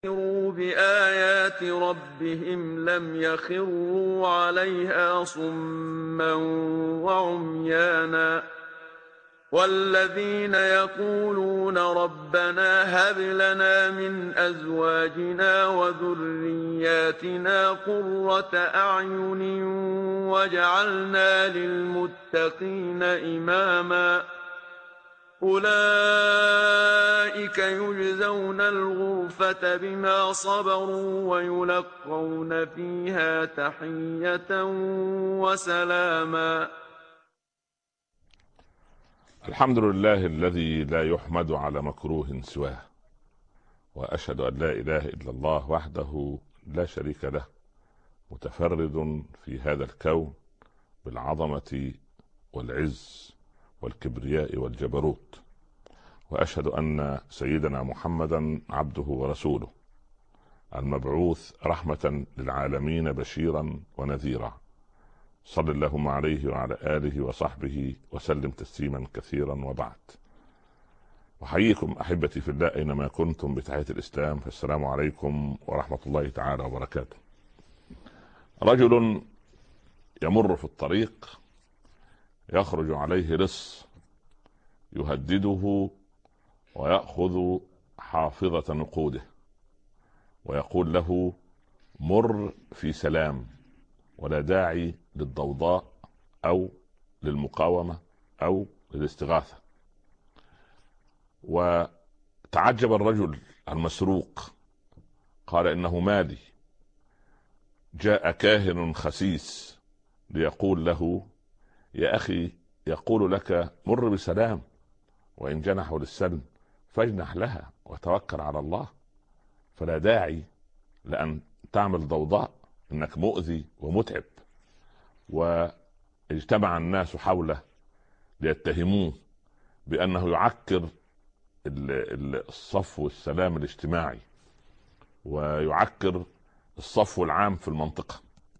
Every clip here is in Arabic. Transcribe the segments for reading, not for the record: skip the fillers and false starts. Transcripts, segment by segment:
بآيات ربهم لم يخروا عليها صما وعميانا والذين يقولون ربنا هب لنا من أزواجنا وذرياتنا قرة أعين واجعلنا للمتقين إماما أولئك يجزون الغرفة بما صبروا ويلقون فيها تحية وسلاما. الحمد لله الذي لا يحمد على مكروه سواه، وأشهد أن لا إله إلا الله وحده لا شريك له، متفرد في هذا الكون بالعظمة والعز والكبرياء والجبروت. وأشهد أن سيدنا محمدا عبده ورسوله المبعوث رحمة للعالمين بشيرا ونذيرا، صل اللهم عليه وعلى آله وصحبه وسلم تسليما كثيرا. وبعد، أحييكم أحبتي في الله أينما كنتم بتحية الإسلام، فالسلام عليكم ورحمة الله تعالى وبركاته. رجل يمر في الطريق يخرج عليه لص يهدده ويأخذ حافظة نقوده ويقول له: مر في سلام، ولا داعي للضوضاء أو للمقاومة أو للاستغاثة. وتعجب الرجل المسروق، قال: إنه مالي. جاء كاهن خسيس ليقول له: يا أخي، يقول لك مر بسلام، وإن جنحوا للسلم فاجنح لها وتوكل على الله، فلا داعي لأن تعمل ضوضاء، إنك مؤذي ومتعب. واجتمع الناس حوله ليتهموه بأنه يعكر الصفو والسلام الاجتماعي، ويعكر الصفو العام في المنطقة،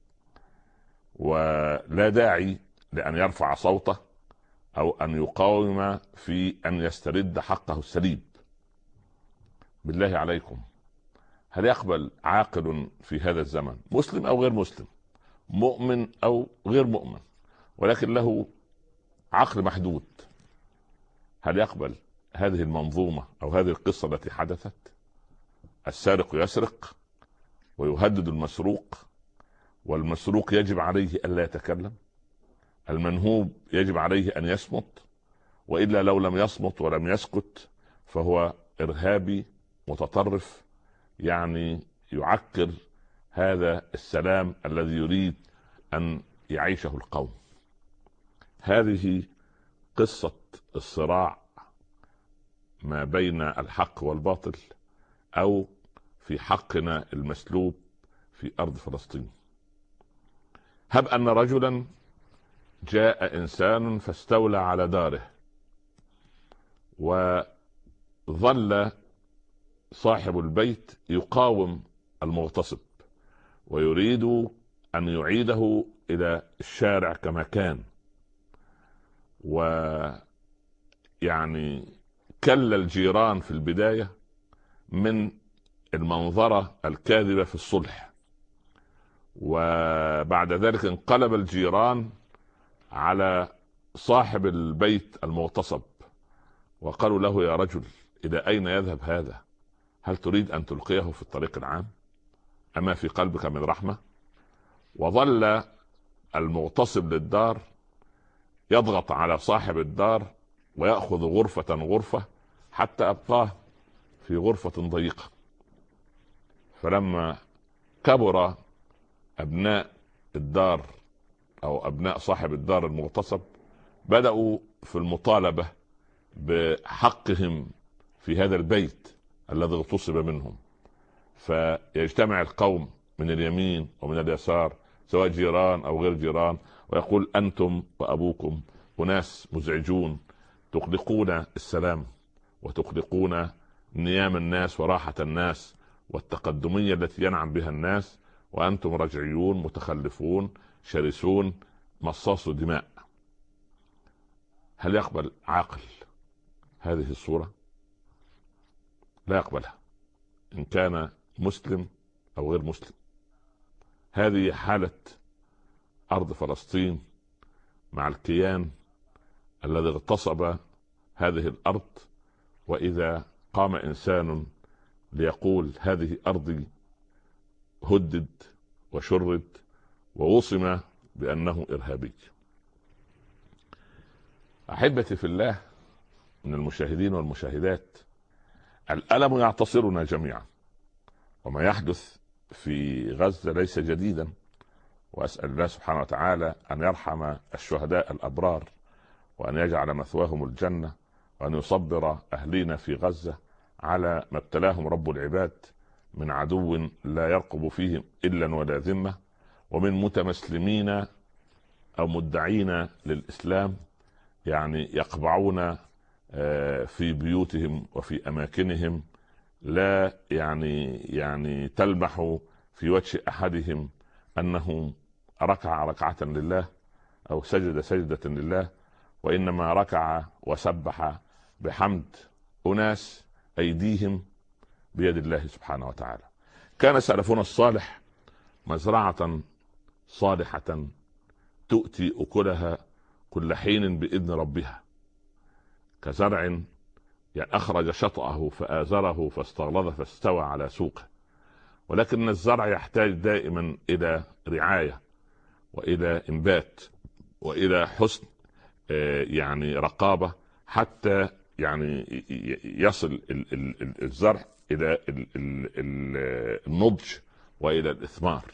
ولا داعي لأن يرفع صوته أو أن يقاوم في أن يسترد حقه السليب. بالله عليكم، هل يقبل عاقل في هذا الزمن، مسلم أو غير مسلم، مؤمن أو غير مؤمن، ولكن له عقل محدود، هل يقبل هذه المنظومة أو هذه القصة التي حدثت؟ السارق يسرق ويهدد المسروق، والمسروق يجب عليه ألا يتكلم، المنهوب يجب عليه أن يصمت، وإلا لو لم يصمت ولم يسكت فهو إرهابي متطرف، يعني يعكر هذا السلام الذي يريد أن يعيشه القوم. هذه قصة الصراع ما بين الحق والباطل، أو في حقنا المسلوب في أرض فلسطين. هب أن رجلا جاء إنسان فاستولى على داره، وظل صاحب البيت يقاوم المغتصب ويريد أن يعيده إلى الشارع كما كان، ويعني كل الجيران في البداية من المنظرة الكاذبة في الصلح، وبعد ذلك انقلب الجيران على صاحب البيت المغتصب وقالوا له: يا رجل، إلى أين يذهب هذا؟ هل تريد أن تلقيه في الطريق العام؟ أما في قلبك من رحمة؟ وظل المغتصب للدار يضغط على صاحب الدار ويأخذ غرفة غرفة حتى أبقاه في غرفة ضيقة. فلما كبر أبناء الدار أو أبناء صاحب الدار المغتصب بدأوا في المطالبة بحقهم في هذا البيت الذي اغتصب منهم، فيجتمع القوم من اليمين ومن اليسار، سواء جيران أو غير جيران، ويقول: أنتم وأبوكم أناس مزعجون، تقلقون السلام وتقلقون نيام الناس وراحة الناس والتقدمية التي ينعم بها الناس، وأنتم رجعيون متخلفون شرسون مصاصوا دماء. هل يقبل عاقل هذه الصورة؟ لا يقبلها. إن كان مسلم أو غير مسلم. هذه حالة أرض فلسطين مع الكيان الذي اغتصب هذه الأرض. وإذا قام إنسان ليقول هذه أرضي، هدد وشرد ووصم بأنه إرهابي. أحبتي في الله من المشاهدين والمشاهدات، الألم يعتصرنا جميعا، وما يحدث في غزة ليس جديدا، وأسأل الله سبحانه وتعالى أن يرحم الشهداء الأبرار، وأن يجعل مثواهم الجنة، وأن يصبر أهلينا في غزة على ما ابتلاهم رب العباد من عدو لا يرقب فيهم إلا ولا ذمة، ومن متمسلمين أو مدعين للإسلام يعني يقبعون في بيوتهم وفي أماكنهم، لا يعني تلمح في وجه أحدهم أنه ركع ركعة لله أو سجد سجدة لله، وإنما ركع وسبح بحمد أناس أيديهم بيد الله سبحانه وتعالى. كان سلفنا الصالح مزرعة صالحة تؤتي أكلها كل حين بإذن ربها، كزرع أخرج شطأه فآزره فاستغلظ فاستوى على سوقه. ولكن الزرع يحتاج دائما إلى رعاية وإلى إنبات وإلى حسن رقابة، حتى يصل الزرع إلى النضج وإلى الإثمار.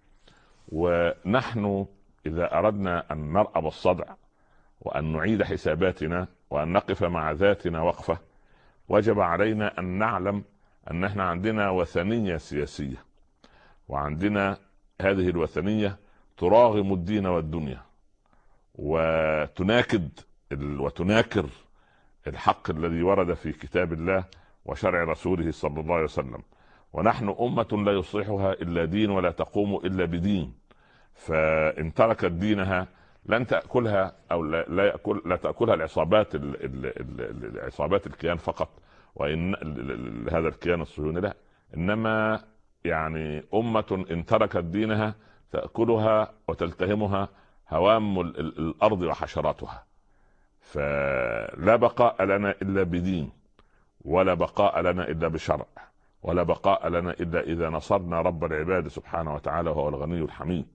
ونحن إذا أردنا أن نرأب الصدع وأن نعيد حساباتنا وأن نقف مع ذاتنا وقفة، وجب علينا أن نعلم أن احنا عندنا وثنية سياسية، وعندنا هذه الوثنية تراغم الدين والدنيا، وتناكر الحق الذي ورد في كتاب الله وشرع رسوله صلى الله عليه وسلم. ونحن أمة لا يصلحها إلا دين ولا تقوم إلا بدين، فإن تركت دينها لن تأكلها أو لا تأكلها العصابات الكيان فقط، وإن هذا الكيان الصهيوني لا، إنما أمة إن تركت دينها تأكلها وتلتهمها هوام الأرض وحشراتها. فلا بقاء لنا إلا بدين، ولا بقاء لنا إلا بشرع، ولا بقاء لنا إلا إذا نصرنا رب العباد سبحانه وتعالى وهو الغني الحميد.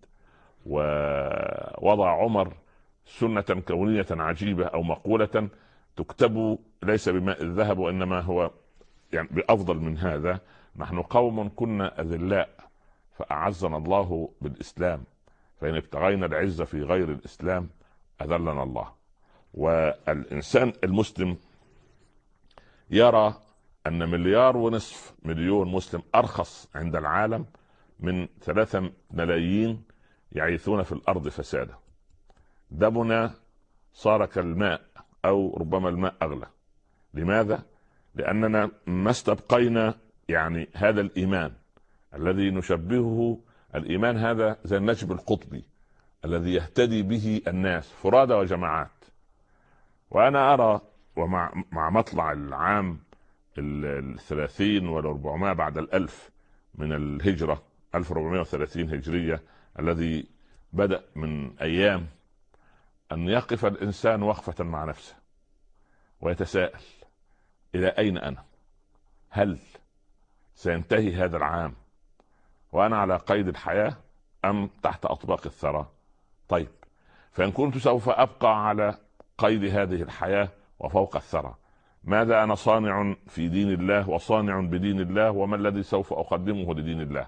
ووضع عمر سنة كونية عجيبة أو مقولة تكتب ليس بماء الذهب، وإنما هو بأفضل من هذا: نحن قوم كنا أذلاء فأعزنا الله بالإسلام، فإن ابتغينا العزة في غير الإسلام أذلنا الله. والإنسان المسلم يرى أن 1.5 مليار مسلم أرخص عند العالم من 3 ملايين يعيثون في الأرض فسادا. دمنا صار كالماء أو ربما الماء أغلى. لماذا؟ لأننا ما استبقينا هذا الإيمان الذي نشبهه، الإيمان هذا زي النجم القطبي الذي يهتدي به الناس فرادى وجماعات. وأنا أرى ومع مطلع العام 30 و400 بعد 1000 من الهجرة، 1430 هجرية، الذي بدأ من أيام أن يقف الإنسان وقفة مع نفسه ويتساءل: إلى أين أنا؟ هل سينتهي هذا العام وأنا على قيد الحياة أم تحت أطباق الثرى؟ طيب، فإن كنت سوف أبقى على قيد هذه الحياة وفوق الثرى، ماذا أنا صانع في دين الله وصانع بدين الله، وما الذي سوف أقدمه لدين الله؟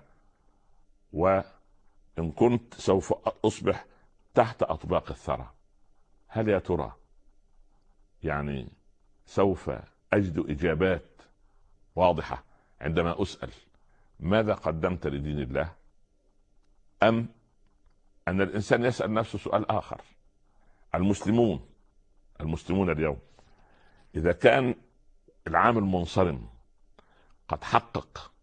وإن كنت سوف أصبح تحت أطباق الثرى، هل يا ترى سوف أجد إجابات واضحة عندما أسأل ماذا قدمت لدين الله؟ أم أن الإنسان يسأل نفسه سؤال آخر؟ المسلمون اليوم إذا كان العام المنصرم قد حقق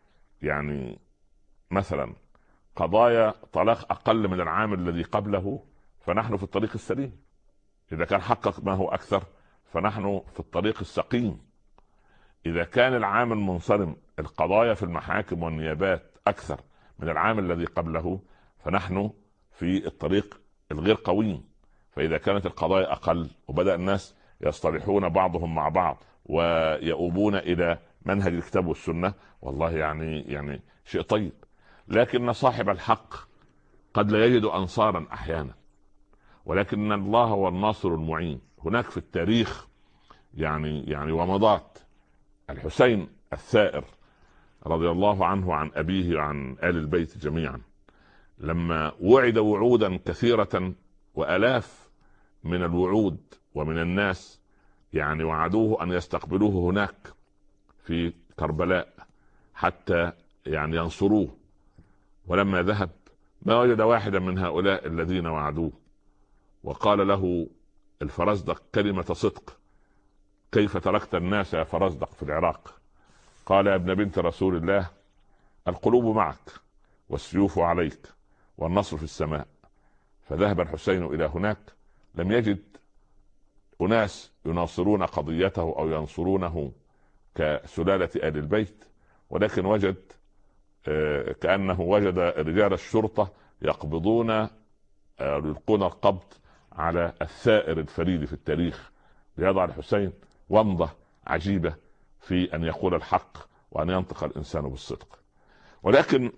مثلا قضايا طلاق أقل من العام الذي قبله، فنحن في الطريق السليم. إذا كان حقق ما هو أكثر فنحن في الطريق السقيم. إذا كان العام المنصرم القضايا في المحاكم والنيابات أكثر من العام الذي قبله، فنحن في الطريق الغير قويم. فإذا كانت القضايا أقل وبدأ الناس يصطلحون بعضهم مع بعض ويؤوبون إلى منهج الكتاب والسنة، والله يعني شيء طيب. لكن صاحب الحق قد لا يجد أنصارا أحيانا، ولكن الله هو الناصر المعين. هناك في التاريخ يعني ومضات الحسين الثائر رضي الله عنه وعن أبيه وعن آل البيت جميعا، لما وعد وعودا كثيرة وألاف من الوعود ومن الناس وعدوه أن يستقبلوه هناك في كربلاء حتى ينصروه، ولما ذهب ما وجد واحدا من هؤلاء الذين وعدوه. وقال له الفرزدق كلمة صدق: كيف تركت الناس يا فرزدق في العراق؟ قال: يا ابن بنت رسول الله، القلوب معك والسيوف عليك والنصر في السماء. فذهب الحسين إلى هناك، لم يجد أناس يناصرون قضيته أو ينصرونه كسلالة آل البيت، ولكن وجد كأنه وجد رجال الشرطة يقبضون يلقون القبض على الثائر الفريد في التاريخ، ليضع الحسين ومضة عجيبة في أن يقول الحق وأن ينطق الإنسان بالصدق. ولكن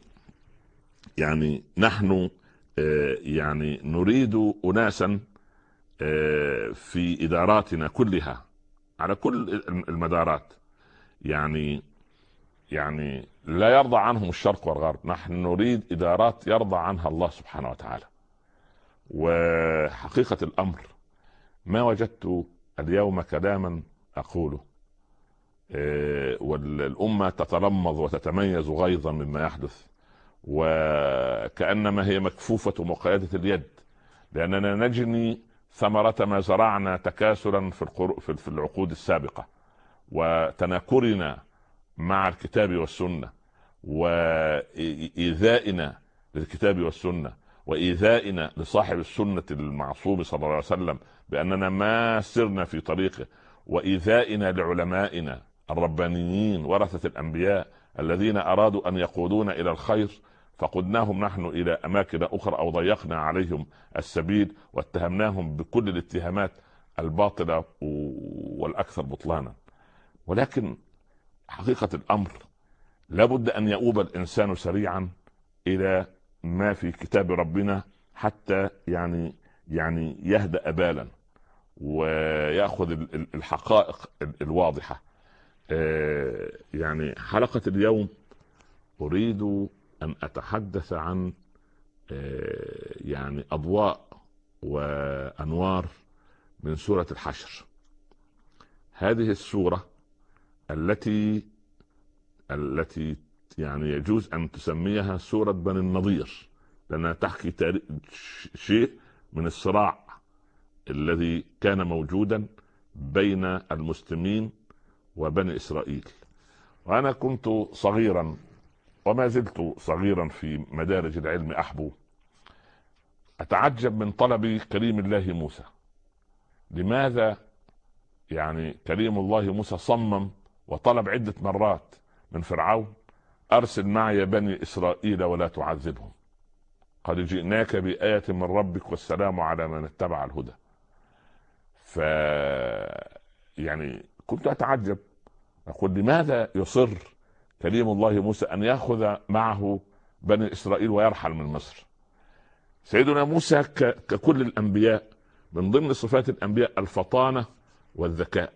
نحن نريد أناسا في إداراتنا كلها على كل المدارات لا يرضى عنهم الشرق والغرب. نحن نريد إدارات يرضى عنها الله سبحانه وتعالى. وحقيقة الأمر ما وجدت اليوم كلاما أقوله والأمة تتلمظ وتتميز غيظا مما يحدث، وكأنما هي مكفوفة مقيدة اليد، لأننا نجني ثمرة ما زرعنا تكاسلا في العقود السابقة، وتناكرنا مع الكتاب والسنة، وإيذائنا للكتاب والسنة، وإيذائنا لصاحب السنة المعصوم صلى الله عليه وسلم بأننا ما سرنا في طريقه، وإيذائنا لعلمائنا الربانيين ورثة الأنبياء الذين أرادوا أن يقودون إلى الخير، فقدناهم نحن إلى أماكن أخرى أو ضيقنا عليهم السبيل واتهمناهم بكل الاتهامات الباطلة والأكثر بطلانا. ولكن حقيقة الأمر لابد أن يؤوب الإنسان سريعا إلى ما في كتاب ربنا حتى يهدأ بالا ويأخذ الحقائق الواضحة. حلقة اليوم أريد أن أتحدث عن أضواء وأنوار من سورة الحشر. هذه السورة التي يجوز أن تسميها سورة بني النضير، لأنها تحكي شيء من الصراع الذي كان موجودا بين المسلمين وبني إسرائيل. وأنا كنت صغيرا وما زلت صغيرا في مدارج العلم أحبو أتعجب من طلب كريم الله موسى. لماذا كريم الله موسى صمم وطلب عدة مرات من فرعون: أرسل معي بني إسرائيل ولا تعذبهم، قد جئناك بآية من ربك والسلام على من اتبع الهدى. كنت أتعجب، أقول لماذا يصر كريم الله موسى أن يأخذ معه بني إسرائيل ويرحل من مصر؟ سيدنا موسى ككل الأنبياء من ضمن صفات الأنبياء الفطانة والذكاء.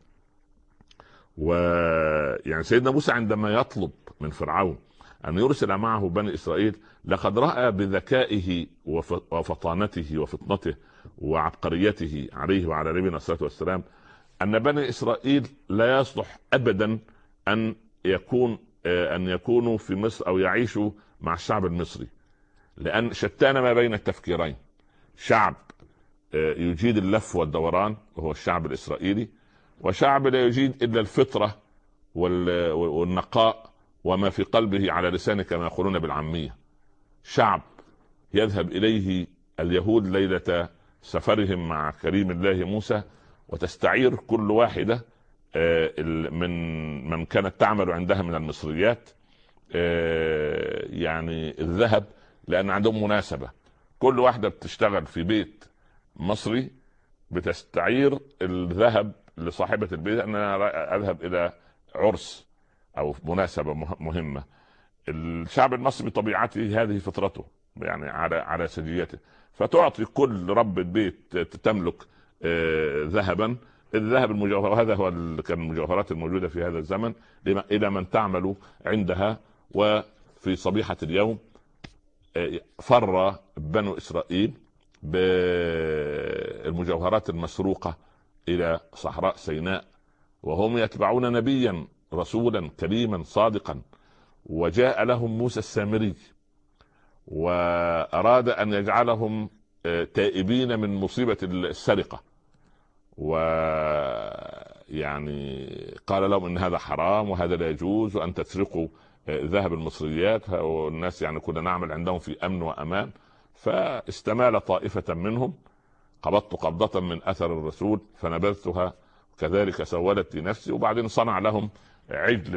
سيدنا موسى عندما يطلب من فرعون أن يرسل معه بني إسرائيل لقد رأى بذكائه وفطانته وفطنته وعبقريته عليه وعلى نبينا الصلاة والسلام أن بني إسرائيل لا يصلح أبدا أن يكونوا في مصر أو يعيشوا مع الشعب المصري، لأن شتان ما بين التفكيرين: شعب يجيد اللف والدوران وهو الشعب الإسرائيلي، وشعب لا يجيد إلا الفطرة والنقاء وما في قلبه على لسانه كما يقولون بالعامية. شعب يذهب إليه اليهود ليلة سفرهم مع كريم الله موسى وتستعير كل واحدة من كانت تعمل عندها من المصريات يعني الذهب، لأن عندهم مناسبة. كل واحدة بتشتغل في بيت مصري بتستعير الذهب لصاحبة البيت، أنا أذهب إلى عرس أو مناسبة مهمة. الشعب المصري بطبيعته هذه فطرته، يعني على سجيته، فتعطي كل ربة بيت تملك ذهبا، الذهب المجوهر، وهذا هو كان المجوهرات الموجودة في هذا الزمن، إلى من تعمل عندها. وفي صبيحة اليوم فر بنو إسرائيل بالمجوهرات المسروقة إلى صحراء سيناء، وهم يتبعون نبيا رسولا كريما صادقا. وجاء لهم موسى السامري وأراد أن يجعلهم تائبين من مصيبة السرقة، ويعني قال لهم إن هذا حرام وهذا لا يجوز، وأن تسرقوا ذهب المصريات، والناس يعني كنا نعمل عندهم في أمن وأمان. فاستمال طائفة منهم، قبضت قبضة من أثر الرسول فنبذتها، كذلك سولت لنفسي. وبعدين صنع لهم عجل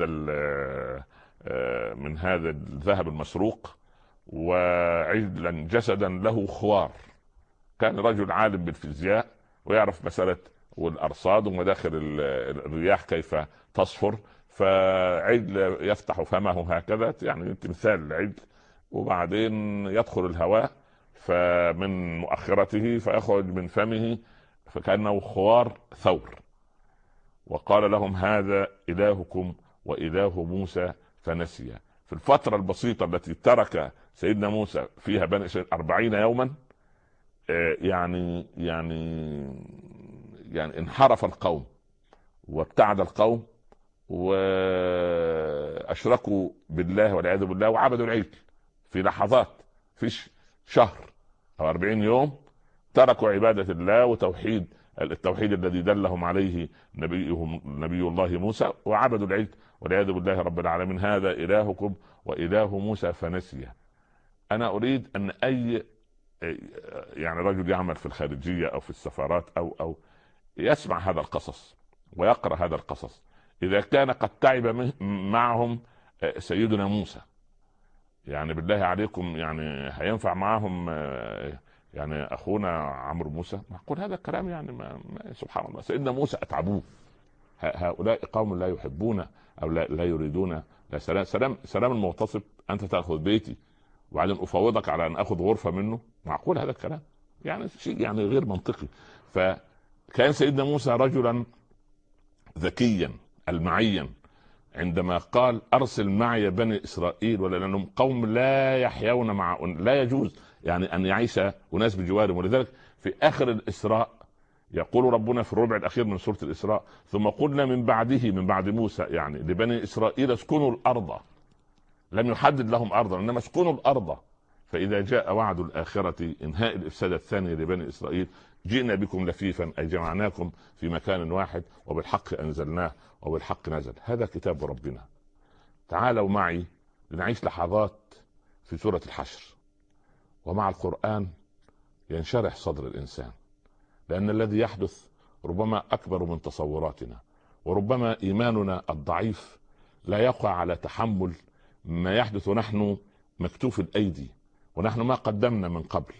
من هذا الذهب المسروق، وعجلا جسدا له خوار. كان رجل عالم بالفيزياء ويعرف مسألة والأرصاد ومداخل الرياح كيف تصفر، فعجل يفتح فمه هكذا، يعني تمثال العجل، وبعدين يدخل الهواء فمن مؤخرته فيخرج من فمه فكأنه خوار ثور. وقال لهم هذا إلهكم وإله موسى فنسي. في الفترة البسيطة التي ترك سيدنا موسى فيها بني إسرائيل 40 يوما، يعني انحرف القوم وابتعد القوم وأشركوا بالله والعياذ بالله وعبدوا العجل في لحظات، في شهر أو 40 يوم تركوا عبادة الله وتوحيد التوحيد الذي دلهم عليه نبي الله موسى، وعبدوا العجل والعياذ بالله رب العالمين. هذا إلهكم وإله موسى فنسي. أنا أريد أن أي يعني رجل يعمل في الخارجية أو في السفارات أو يسمع هذا القصص ويقرأ هذا القصص، إذا كان قد تعب معهم سيدنا موسى، يعني بالله عليكم يعني هينفع معهم يعني أخونا عمرو موسى؟ معقول هذا الكلام؟ يعني سبحان الله، سيدنا موسى أتعبوه. هؤلاء قوم لا يحبون أو لا يريدون لا سلام المغتصب أنت تأخذ بيتي وبعدين أفوضك على أن أخذ غرفة منه؟ معقول هذا الكلام؟ يعني شيء يعني غير منطقي. فكان سيدنا موسى رجلا ذكيا المعيا عندما قال أرسل معي بني إسرائيل، ولأنهم قوم لا يحيون لا يجوز يعني أن يعيش أناس بجوارهم. ولذلك في آخر الإسراء يقول ربنا في الربع الأخير من سورة الإسراء ثم قلنا من بعد موسى يعني لبني إسرائيل اسكنوا الأرض. لم يحدد لهم أرضا إنما اسكنوا الأرض، فإذا جاء وعد الآخرة إنهاء الإفساد الثاني لبني إسرائيل جئنا بكم لفيفا أي جمعناكم في مكان واحد وبالحق أنزلناه وبالحق نزل. هذا كتاب ربنا. تعالوا معي لنعيش لحظات في سورة الحشر، ومع القرآن ينشرح صدر الإنسان، لأن الذي يحدث ربما أكبر من تصوراتنا، وربما إيماننا الضعيف لا يقع على تحمل ما يحدث ونحن مكتوف الأيدي ونحن ما قدمنا من قبل.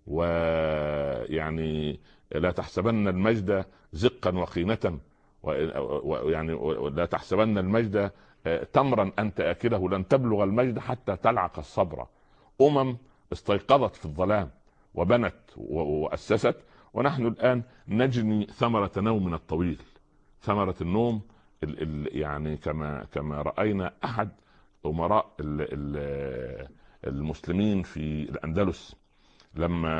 ويعني لا تحسبن المجد زقا وقينة، ويعني لا تحسبن المجد تمرا أنت أكله، لن تبلغ المجد حتى تلعق الصبر. استيقظت في الظلام وبنت وأسست، ونحن الآن نجني ثمرة نومنا الطويل، ثمرة النوم يعني كما رأينا أحد أمراء المسلمين في الأندلس لما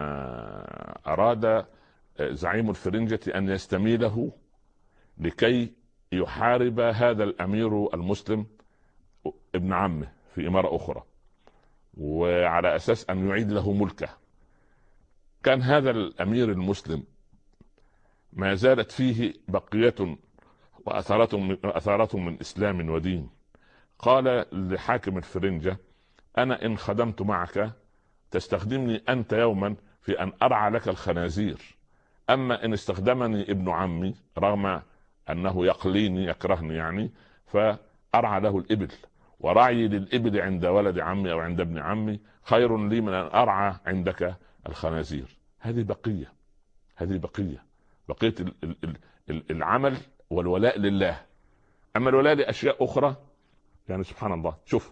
أراد زعيم الفرنجة أن يستميله لكي يحارب هذا الأمير المسلم ابن عمه في إمارة أخرى، وعلى أساس أن يعيد له ملكه. كان هذا الأمير المسلم ما زالت فيه بقية وأثارات من إسلام ودين. قال لحاكم الفرنجة أنا إن خدمت معك تستخدمني أنت يوما في أن أرعى لك الخنازير، أما إن استخدمني ابن عمي رغم انه يقليني يكرهني يعني، فارعى له الابل، ورعي للابل عند ولد عمي او عند ابن عمي خير لي من ان ارعى عندك الخنازير. هذه بقيه، هذه بقيه العمل والولاء لله. اما الولاء لاشياء اخرى يعني سبحان الله، شوف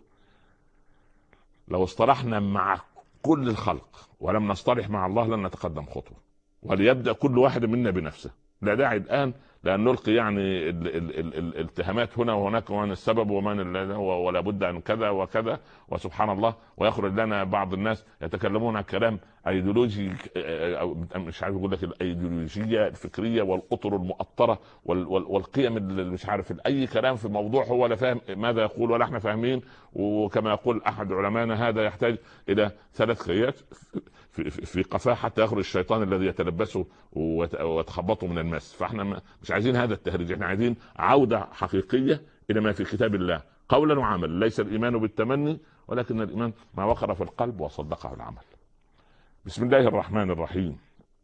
لو اصطلحنا مع كل الخلق ولم نصطلح مع الله لن نتقدم خطوه. وليبدا كل واحد منا بنفسه، لا داعي الان لان نلقي يعني الاتهامات هنا وهناك، ومن السبب ومن ولا بد ان كذا وكذا، وسبحان الله ويخرج لنا بعض الناس يتكلمون عن كلام ايديولوجي، او مش عارف اقول لك الايديولوجيه الفكريه والاطر المؤطره والقيم اللي مش عارف اي كلام في موضوع هو لا فاهم ماذا يقول ولا احنا فاهمين. وكما يقول احد علمائنا هذا يحتاج الى 3 خيات في قفاه حتى يخرج الشيطان الذي يتلبسه ويتخبطه من المس. فاحنا مش عايزين هذا التهريج، احنا عايزين عودة حقيقية الى ما في كتاب الله قولا وعملا. ليس الايمان بالتمني ولكن الايمان ما وقر في القلب وصدقه العمل. بسم الله الرحمن الرحيم.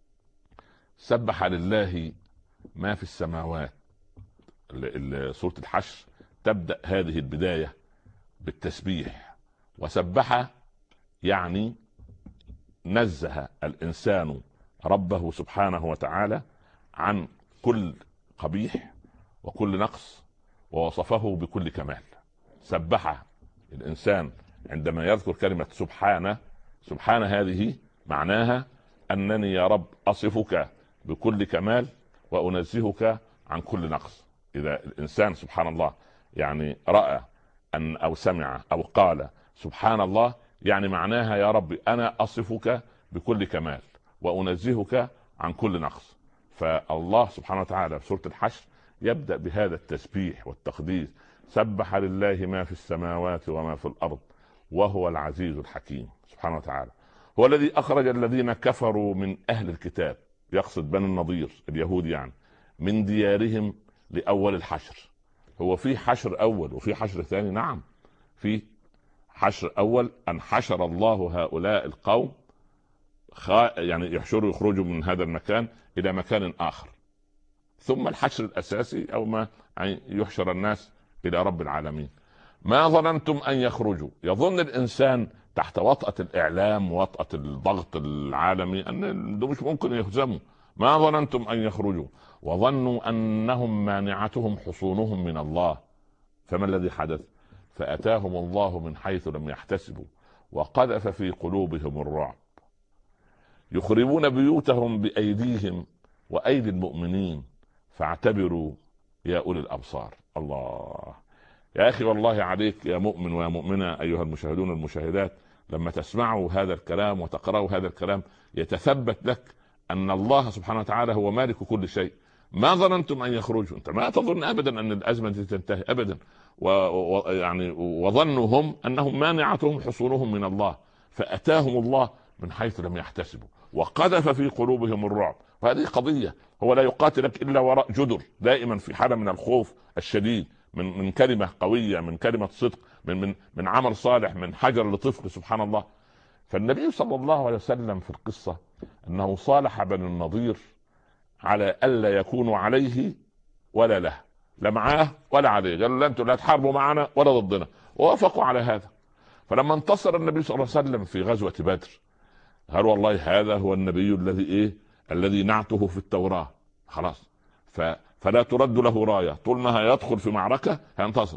سبح لله ما في السماوات. سورة الحشر تبدأ هذه البداية بالتسبيح، وسبح يعني نزه الإنسان ربه سبحانه وتعالى عن كل قبيح وكل نقص، ووصفه بكل كمال. سبح الإنسان عندما يذكر كلمة سبحانه، سبحانه هذه معناها أنني يا رب أصفك بكل كمال وأنزهك عن كل نقص. إذا الإنسان سبحان الله يعني رأى أن أو سمع أو قال سبحان الله، يعني معناها يا رب أنا أصفك بكل كمال وأنزهك عن كل نقص. فالله سبحانه وتعالى في سورة الحشر يبدأ بهذا التسبيح والتقديس. سبح لله ما في السماوات وما في الأرض وهو العزيز الحكيم. سبحانه وتعالى هو الذي أخرج الذين كفروا من أهل الكتاب، يقصد بني النضير اليهود يعني، من ديارهم لأول الحشر. هو في حشر أول وفي حشر ثاني؟ نعم، في حشر أول أن حشر الله هؤلاء القوم يعني يخرجوا من هذا المكان إلى مكان آخر، ثم الحشر الأساسي أو ما يحشر الناس إلى رب العالمين. ما ظننتم أن يخرجوا. يظن الإنسان تحت وطأة الإعلام وطأة الضغط العالمي أن مش ممكن يهزموا. ما ظننتم أن يخرجوا وظنوا أنهم مانعتهم حصونهم من الله، فما الذي حدث؟ فأتاهم الله من حيث لم يحتسبوا وقذف في قلوبهم الرعب يخربون بيوتهم بأيديهم وأيدي المؤمنين فاعتبروا يا أولي الأبصار. الله يا أخي والله عليك يا مؤمن ويا مؤمنة أيها المشاهدون والمشاهدات، لما تسمعوا هذا الكلام وتقرأوا هذا الكلام يتثبت لك أن الله سبحانه وتعالى هو مالك كل شيء. ما ظننتم أن يخرجوا، أنت ما تظن أبدا أن الأزمة تنتهي أبدا. يعني وظنوا هم أنهم مانعتهم حصونهم من الله فأتاهم الله من حيث لم يحتسبوا وقذف في قلوبهم الرعب. وهذه قضية، هو لا يقاتلك إلا وراء جدر، دائما في حالة من الخوف الشديد من كلمة قوية، من كلمة صدق، من عمل صالح، من حجر لطفل. سبحان الله. فالنبي صلى الله عليه وسلم في القصة أنه صالح بني النضير على ألا يكونوا عليه ولا له، لا معاه ولا عليه. قالوا لا انتم لا تحاربوا معنا ولا ضدنا، ووافقوا على هذا. فلما انتصر النبي صلى الله عليه وسلم في غزوة بدر قال والله هذا هو النبي الذي الذي نعته في التوراة. خلاص فلا ترد له راية، طول ما يدخل في معركة هينتصر.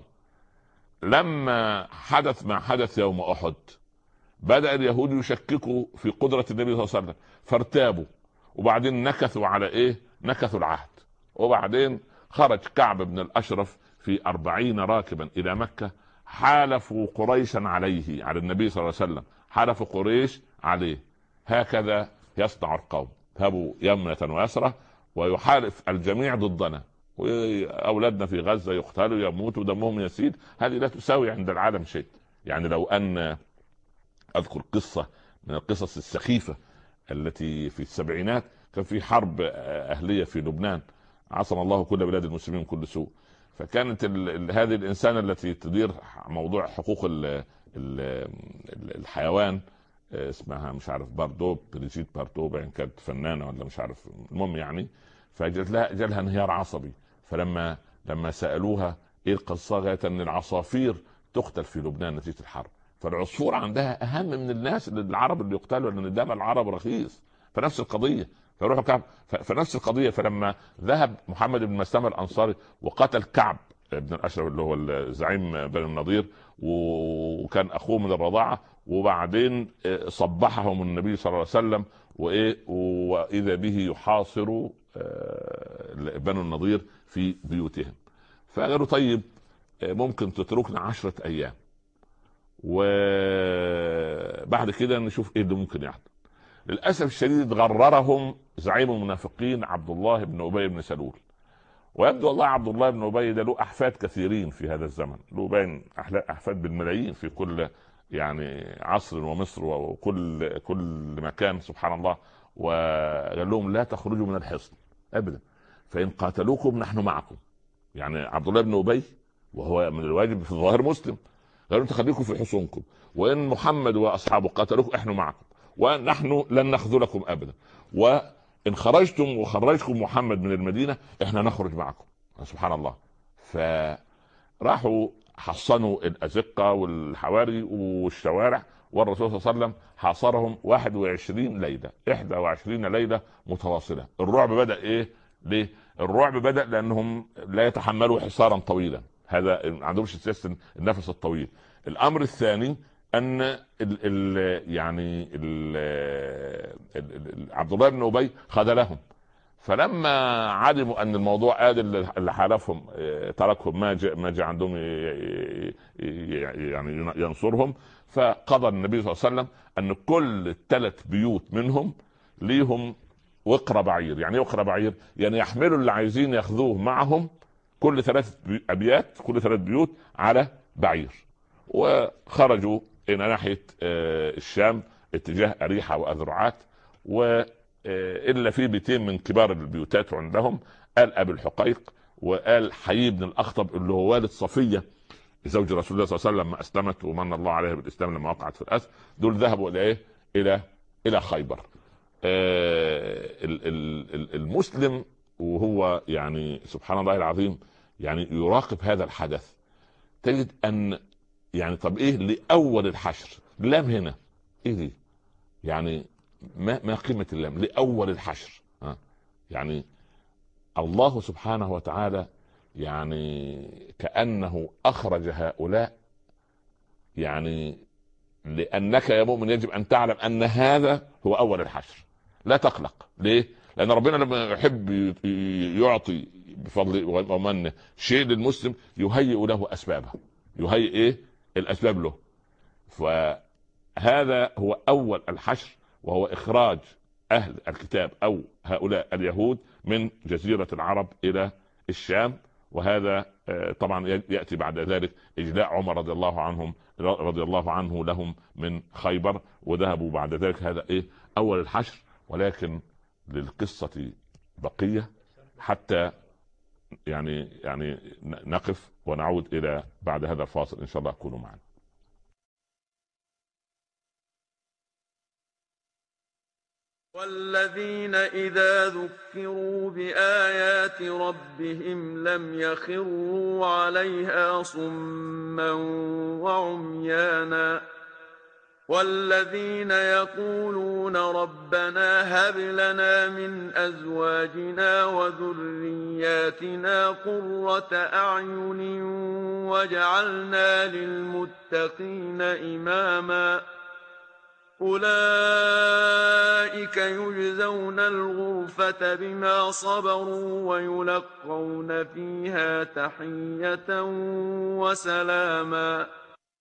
لما حدث ما حدث يوم أحد بدأ اليهود يشككوا في قدرة النبي صلى الله عليه وسلم فارتابوا، وبعدين نكثوا على نكثوا العهد. وبعدين خرج كعب بن الأشرف في 40 راكبا إلى مكة، حالفوا قريشا عليه، على النبي صلى الله عليه وسلم، حالفوا قريش عليه. هكذا يصنع القوم، ذهبوا يمنة ويسرة ويحالف الجميع ضدنا، وأولادنا في غزة يقتلوا يموتوا دمهم يسيل. هذه لا تساوي عند العالم شيء. يعني لو أن أذكر قصة من القصص السخيفة التي في السبعينات، كان في حرب أهلية في لبنان، عصم الله كل بلاد المسلمين من كل سوء. فكانت هذه الإنسانة التي تدير موضوع حقوق الحيوان اسمها مش عارف باردوب، بريجيت باردوب، يعني كانت فنانة ولا مش عارف، المهم يعني. فجلها انهيار عصبي، فلما سالوها ايه القصه، قالت ان العصافير تقتل في لبنان نتيجه الحرب، فالعصفور عندها اهم من الناس العرب اللي يقتلوا، لان دم العرب رخيص. فنفس القضيه، فروحوا كعب فنفس القضيه. فلما ذهب محمد بن مسلمه الانصاري وقتل كعب ابن الاشرف اللي هو الزعيم بني النضير، وكان اخوه من الرضاعه، وبعدين صبحهم النبي صلى الله عليه وسلم واذا به يحاصر بنو النضير في بيوتهم. فقالوا طيب ممكن تتركنا 10 أيام وبعد كده نشوف ايه اللي ممكن يحدث. للاسف الشديد غررهم زعيم المنافقين عبد الله بن ابي بن سلول. ويبدو والله عبد الله بن ابي ده له احفاد كثيرين في هذا الزمن، له باين احفاد بالملايين في كل يعني عصر ومصر وكل مكان سبحان الله. وقال لهم لا تخرجوا من الحصن ابدا، فان قاتلوكم نحن معكم. يعني عبد الله بن ابي وهو من الواجب في الظاهر مسلم، قالوا انتوا خليكم في حصونكم، وان محمد واصحابه قاتلوكم احنا معكم، ونحن لن نخذلكم ابدا، وان خرجتم وخرجكم محمد من المدينه احنا نخرج معكم. سبحان الله. فراحوا حصنوا الازقه والحواري والشوارع، والرسول صلى الله عليه وسلم حاصرهم 21 ليله 21 ليله متواصله. الرعب بدا ايه؟ ليه الرعب بدا؟ لانهم لا يتحملوا حصارا طويلا، هذا ما عندهمش سياسه النفس الطويل. الامر الثاني ان عبد الله بن ابي خذلهم، فلما علموا ان الموضوع اللي حالفهم تركهم ما جاء عندهم يعني ينصرهم، فقضى النبي صلى الله عليه وسلم ان كل 3 بيوت منهم ليهم وقر بعير. يعني وقر بعير يعني يحملوا اللي عايزين ياخذوه معهم، كل 3 أبيات كل 3 بيوت على بعير، وخرجوا الى ناحيه الشام اتجاه اريحه واذرعات. والا في بيتين من كبار البيوتات عندهم، قال ابي الحقيق وقال حيي بن الاخطب اللي هو والد صفيه زوج رسول الله صلى الله عليه وسلم ما اسلمت ومن الله عليها بالاسلام لما وقعت في الاسر، دول ذهبوا الى ايه؟ الى خيبر. المسلم وهو يعني سبحان الله العظيم يعني يراقب هذا الحدث، تجد ان يعني طب ايه لاول الحشر؟ اللام هنا ايه دي؟ يعني ما قيمة اللام لاول الحشر؟ يعني الله سبحانه وتعالى يعني كأنه اخرج هؤلاء، يعني لانك يا مؤمن يجب ان تعلم ان هذا هو اول الحشر. لا تقلق. ليه؟ لان ربنا لما يحب يعطي بفضل ومنه شيء للمسلم يهيئ له اسبابه، يهيئ ايه؟ الاسباب له. فهذا هو اول الحشر، وهو اخراج اهل الكتاب او هؤلاء اليهود من جزيرة العرب الى الشام. وهذا طبعا ياتي بعد ذلك اجلاء عمر رضي الله عنه لهم من خيبر، وذهبوا بعد ذلك. هذا ايه؟ اول الحشر. ولكن للقصة بقية حتى يعني نقف ونعود الى بعد هذا الفاصل ان شاء الله. كونوا معنا. والذين إذا ذكروا بآيات ربهم لم يخروا عليها صما وعميانا. والذين يقولون ربنا هب لنا من أزواجنا وذرياتنا قرة أعين واجعلنا للمتقين إماما. أولئك يجزون الغرفة بما صبروا ويلقون فيها تحية وسلاما.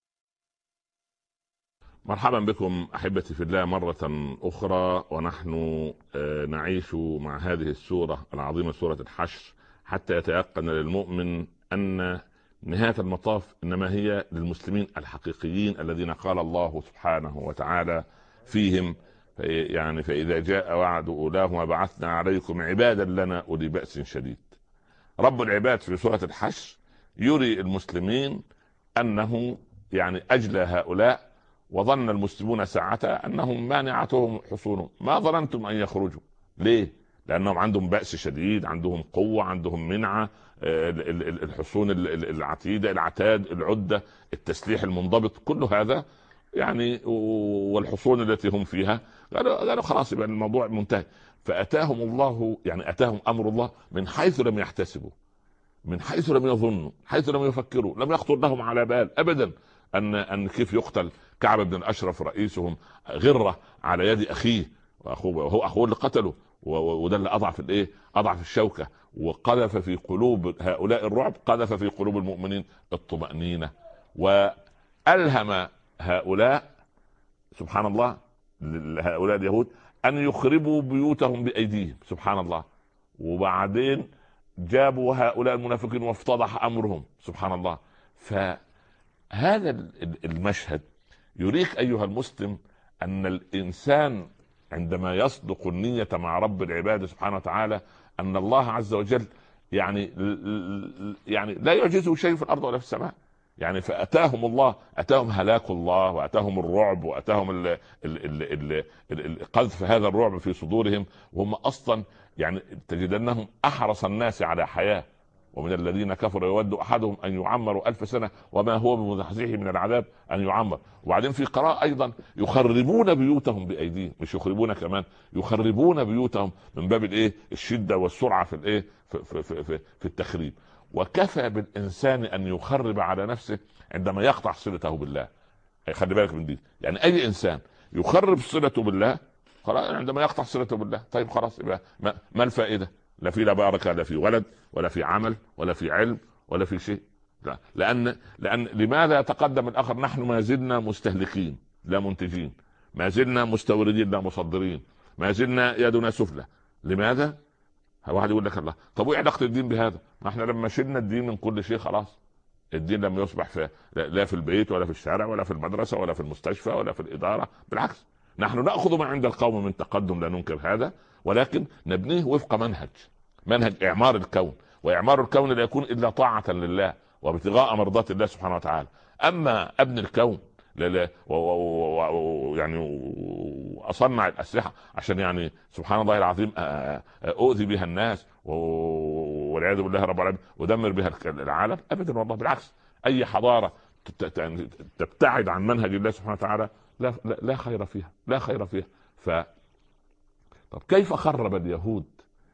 مرحبا بكم أحبتي في الله مرة أخرى، ونحن نعيش مع هذه السورة العظيمة سورة الحشر، حتى يتيقن للمؤمن أن نهاية المطاف إنما هي للمسلمين الحقيقيين الذين قال الله سبحانه وتعالى فيهم يعني فإذا جاء وعد أولاهما بعثنا عليكم عبادا لنا أولي بأس شديد. رب العباد في سورة الحشر يري المسلمين أنه يعني أجلى هؤلاء، وظن المسلمون ساعتها أنهم مانعتهم حصونهم. ما ظننتم أن يخرجوا؟ ليه؟ لانهم عندهم بأس شديد، عندهم قوة، عندهم منعة، الحصون العتيدة، العتاد، العدة، التسليح المنضبط، كل هذا يعني، والحصون التي هم فيها، قالوا خلاص يبقى الموضوع منتهي. فأتاهم الله، يعني أتاهم أمر الله من حيث لم يحتسبوا، من حيث لم يظنوا، حيث لم يفكروا، لم يخطر لهم على بال أبدا أن كيف يقتل كعب بن الأشرف رئيسهم غرة على يد أخيه، وهو أخوه اللي قتله، وده اللي أضعف الإيه، أضعف الشوكة، وقذف في قلوب هؤلاء الرعب، قذف في قلوب المؤمنين الطمأنينة، وألهم هؤلاء سبحان الله، هؤلاء اليهود، أن يخربوا بيوتهم بأيديهم سبحان الله. وبعدين جابوا هؤلاء المنافقين وافتضح أمرهم سبحان الله. فهذا المشهد يريك أيها المسلم أن الإنسان عندما يصدق النية مع رب العباد سبحانه وتعالى، أن الله عز وجل يعني لا يعجزه شيء في الأرض ولا في السماء. يعني فأتاهم الله، أتاهم هلاك الله، وأتاهم الرعب، وأتاهم قذف هذا الرعب في صدورهم، وهم أصلا يعني تجدنهم أحرص الناس على حياة. ومن الذين كفروا يود أحدهم أن يعمروا 1000 سنة وما هو بمزحزحه من العذاب أن يعمر. وبعدين في قراءة أيضا يخربون بيوتهم بأيديهم، مش يخربون كمان، يخربون بيوتهم من باب الإيه، الشدة والسرعة في الإيه، في التخريب. وكفى بالإنسان أن يخرب على نفسه عندما يقطع صلته بالله. خلي بالك من دي، يعني أي إنسان يخرب صلته بالله خلاص، عندما يقطع صلته بالله، طيب خلاص يبقى ما الفائدة؟ لا في لا بركة، لا في ولد، ولا في عمل، ولا في علم، ولا في شيء. لا. لأن لماذا يتقدم الآخر؟ نحن ما زلنا مستهلكين لا منتجين، ما زلنا مستوردين لا مصدرين، ما زلنا يدنا سفلى. لماذا؟ واحد يقول لك الله، طب وايه علاقة الدين بهذا؟ ما احنا لما شلنا الدين من كل شيء خلاص، الدين لم يصبح لا في البيت، ولا في الشارع، ولا في المدرسة، ولا في المستشفى، ولا في الإدارة. بالعكس، نحن نأخذ ما عند القوم من تقدم، لا ننكر هذا، ولكن نبنيه وفق منهج إعمار الكون. وإعمار الكون لا يكون إلا طاعة لله وابتغاء مرضات الله سبحانه وتعالى. أما أبن الكون لا يعني أصنع الأسلحة عشان يعني سبحان الله العظيم أؤذي بها الناس والعياذ بالله رب العالمين، ودمر بها العالم، أبدا والله. بالعكس، أي حضارة تبتعد عن منهج الله سبحانه وتعالى لا خير فيها، لا خير فيها. طب كيف خرب اليهود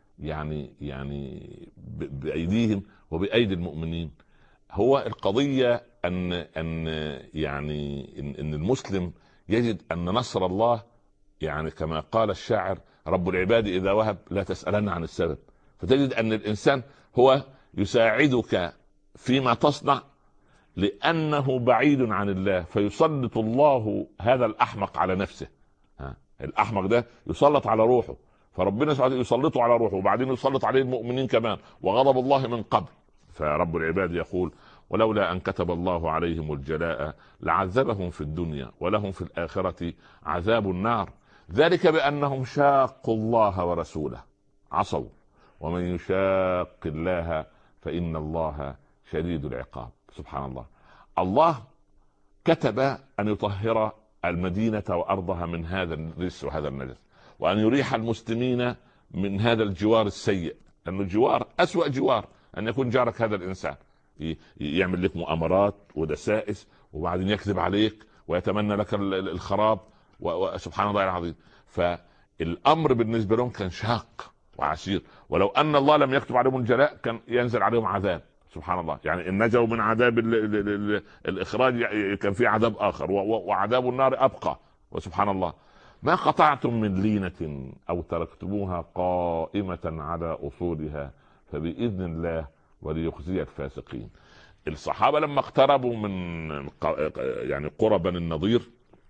يعني بأيديهم وبأيدي المؤمنين؟ هو القضية أن يعني إن المسلم يجد أن نصر الله، يعني كما قال الشاعر: رب العباد إذا وهب لا تسألن عن السبب. فتجد أن الإنسان هو يساعدك فيما تصنع لأنه بعيد عن الله، فيسلط الله هذا الأحمق على نفسه. الأحمق ده يسلط على روحه، فربنا سبحانه يسلطه على روحه، وبعدين يسلط عليه المؤمنين كمان، وغضب الله من قبل. فرب العباد يقول: ولولا أن كتب الله عليهم الجلاء لعذبهم في الدنيا ولهم في الآخرة عذاب النار، ذلك بأنهم شاقوا الله ورسوله عصوا، ومن يشاق الله فإن الله شديد العقاب. سبحان الله. الله كتب أن يطهر المدينة وأرضها من هذا الرجس وهذا النجس، وأن يريح المسلمين من هذا الجوار السيء، لأن الجوار أسوأ جوار أن يكون جارك هذا الإنسان يعمل لك مؤامرات ودسائس، وبعدين يكذب عليك ويتمنى لك الخراب، وسبحان الله العظيم. فالأمر بالنسبة لهم كان شاق وعسير، ولو أن الله لم يكتب عليهم الجلاء كان ينزل عليهم عذاب. سبحان الله. يعني إن نجوا من عذاب الإخراج كان في عذاب آخر، وعذاب النار أبقى. وسبحان الله، ما قطعتم من لينة أو تركتموها قائمة على أصولها فبإذن الله وليخزي الفاسقين. الصحابة لما اقتربوا من يعني قرى بني النضير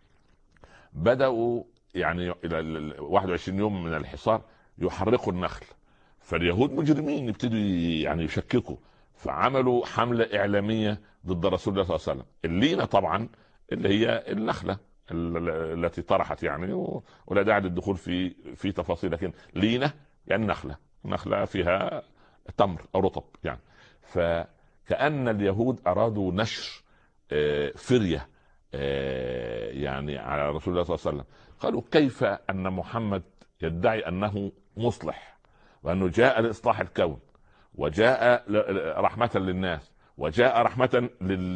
بدأوا يعني إلى 21 يوم من الحصار يحرقوا النخل، فاليهود مجرمين يبتدوا يعني يشككوا، فعملوا حملة إعلامية ضد رسول الله صلى الله عليه وسلم. اللينة طبعا اللي هي النخلة التي طرحت يعني، ولا داعي للدخول في تفاصيل، لكن لينة يعني نخلة فيها تمر أو رطب يعني. فكأن اليهود أرادوا نشر فرية يعني على رسول الله صلى الله عليه وسلم. قالوا: كيف أن محمد يدعي أنه مصلح وأنه جاء لإصلاح الكون، وجاء رحمة للناس، وجاء رحمة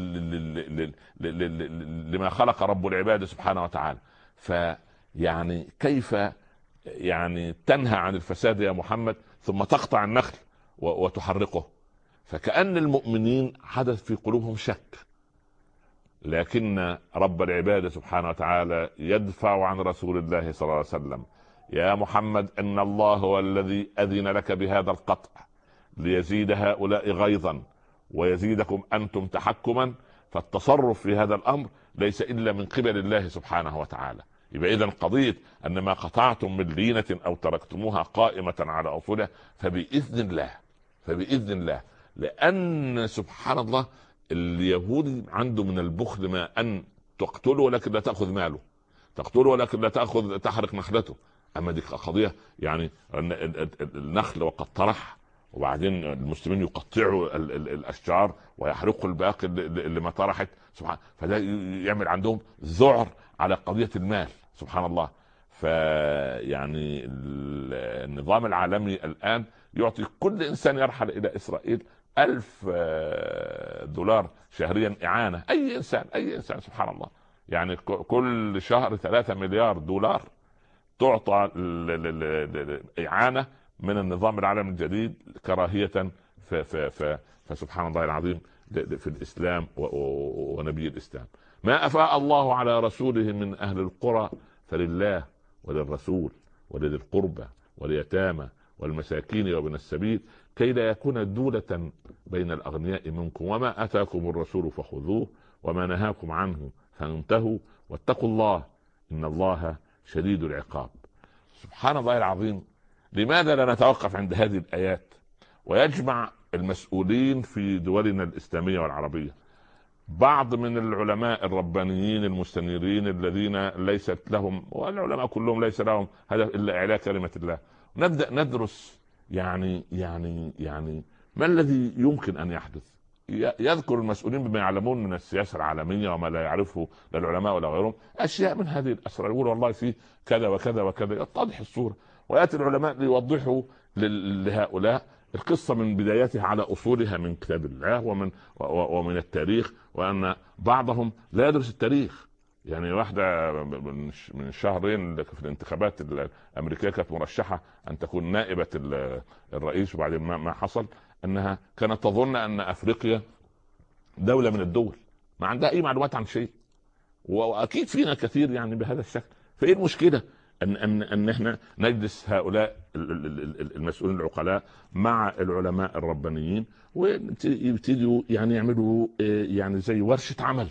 لما خلق رب العباد سبحانه وتعالى. فيعني كيف يعني تنهى عن الفساد يا محمد ثم تقطع النخل وتحرقه؟ فكأن المؤمنين حدث في قلوبهم شك، لكن رب العباد سبحانه وتعالى يدفع عن رسول الله صلى الله عليه وسلم: يا محمد إن الله هو الذي أذن لك بهذا القطع ليزيد هؤلاء غيظا ويزيدكم أنتم تحكما، فالتصرف في هذا الأمر ليس إلا من قبل الله سبحانه وتعالى. يبقى إذن قضية أن ما قطعتم من لينة أو تركتموها قائمة على أصولها فبإذن الله، فبإذن الله. لأن سبحان الله اليهودي عنده من البخل ما أن تقتله ولكن لا تأخذ ماله، تقتله ولكن لا تأخذ تحرق نخلته. أما دي قضية يعني النخل وقد طرح، وبعدين المسلمين يقطعوا الأشجار ويحرقوا الباقي اللي ما طرحت، سبحان. فده يعمل عندهم ذعر على قضية المال، سبحان الله. فيعني النظام العالمي الآن يعطي كل إنسان يرحل إلى إسرائيل $1000 شهريا إعانة. أي إنسان سبحان الله، يعني كل شهر 3 مليار دولار تعطى إعانة من النظام العالمي الجديد كراهية. فسبحان الله العظيم في الإسلام ونبي الإسلام. ما أفاء الله على رسوله من أهل القرى فلله وللرسول ولذي القربى واليتامى والمساكين وابن السبيل كي لا يكون دولة بين الأغنياء منكم، وما أتاكم الرسول فخذوه وما نهاكم عنه فانتهوا واتقوا الله إن الله شديد العقاب. سبحان الله العظيم. لماذا لا نتوقف عند هذه الآيات ويجمع المسؤولين في دولنا الإسلامية والعربية، بعض من العلماء الربانيين المستنيرين الذين ليست لهم، والعلماء كلهم ليس لهم هدف إلا إعلاء كلمة الله، نبدأ ندرس يعني ما الذي يمكن أن يحدث. يذكر المسؤولين بما يعلمون من السياسة العالمية وما لا يعرفه لا العلماء ولا غيرهم أشياء من هذه الأسرار، يقول والله في كذا وكذا وكذا، يتضح الصورة. ويأتي العلماء ليوضحوا لهؤلاء القصة من بدايتها على أصولها من كتاب الله ومن التاريخ، وأن بعضهم لا يدرس التاريخ. يعني واحدة من شهرين في الانتخابات الأمريكية كانت مرشحة أن تكون نائبة الرئيس، وبعدين ما حصل أنها كانت تظن أن أفريقيا دولة من الدول ما عندها أي معلومات عن شيء، وأكيد فينا كثير يعني بهذا الشكل. فإيه المشكلة أن إحنا نجلس هؤلاء المسؤولين العقلاء مع العلماء الربانيين ويبتدوا يعني يعملوا يعني زي ورشة عمل،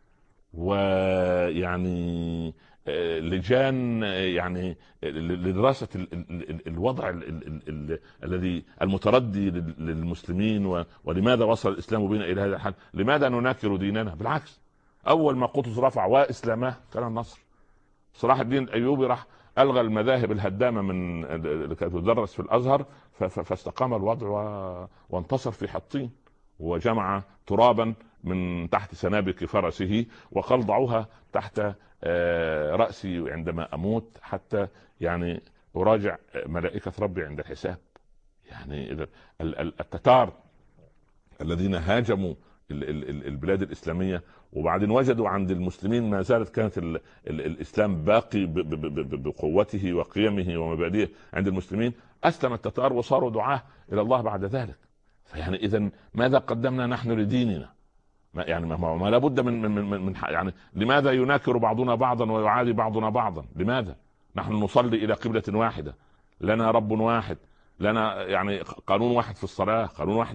ويعني لجان يعني لدراسة الوضع الذي المتردي للمسلمين، ولماذا وصل الإسلام بنا إلى هذا الحال، لماذا نناكر ديننا. بالعكس، أول ما قطز رفع وإسلامه كان النصر. صلاح الدين الأيوبي راح ألغى المذاهب الهدامة من اللي كانت تدرس في الأزهر، فاستقام الوضع وانتصر في حطين، وجمع ترابا من تحت سنابك فرسه وقال ضعوها تحت رأسي عندما أموت حتى يعني أراجع ملائكة ربي عند الحساب. يعني التتار الذين هاجموا البلاد الإسلامية وبعدين وجدوا عند المسلمين ما زالت كانت الإسلام باقي بقوته وقيمه ومبادئه عند المسلمين، أسلم التتار وصاروا دعاة إلى الله بعد ذلك. فيعني إذن ماذا قدمنا نحن لديننا؟ يعني ما لابد من يعني لماذا يناكر بعضنا بعضا ويعادي بعضنا بعضا؟ لماذا؟ نحن نصلي إلى قبلة واحدة، لنا رب واحد، لنا يعني قانون واحد في الصلاة، قانون واحد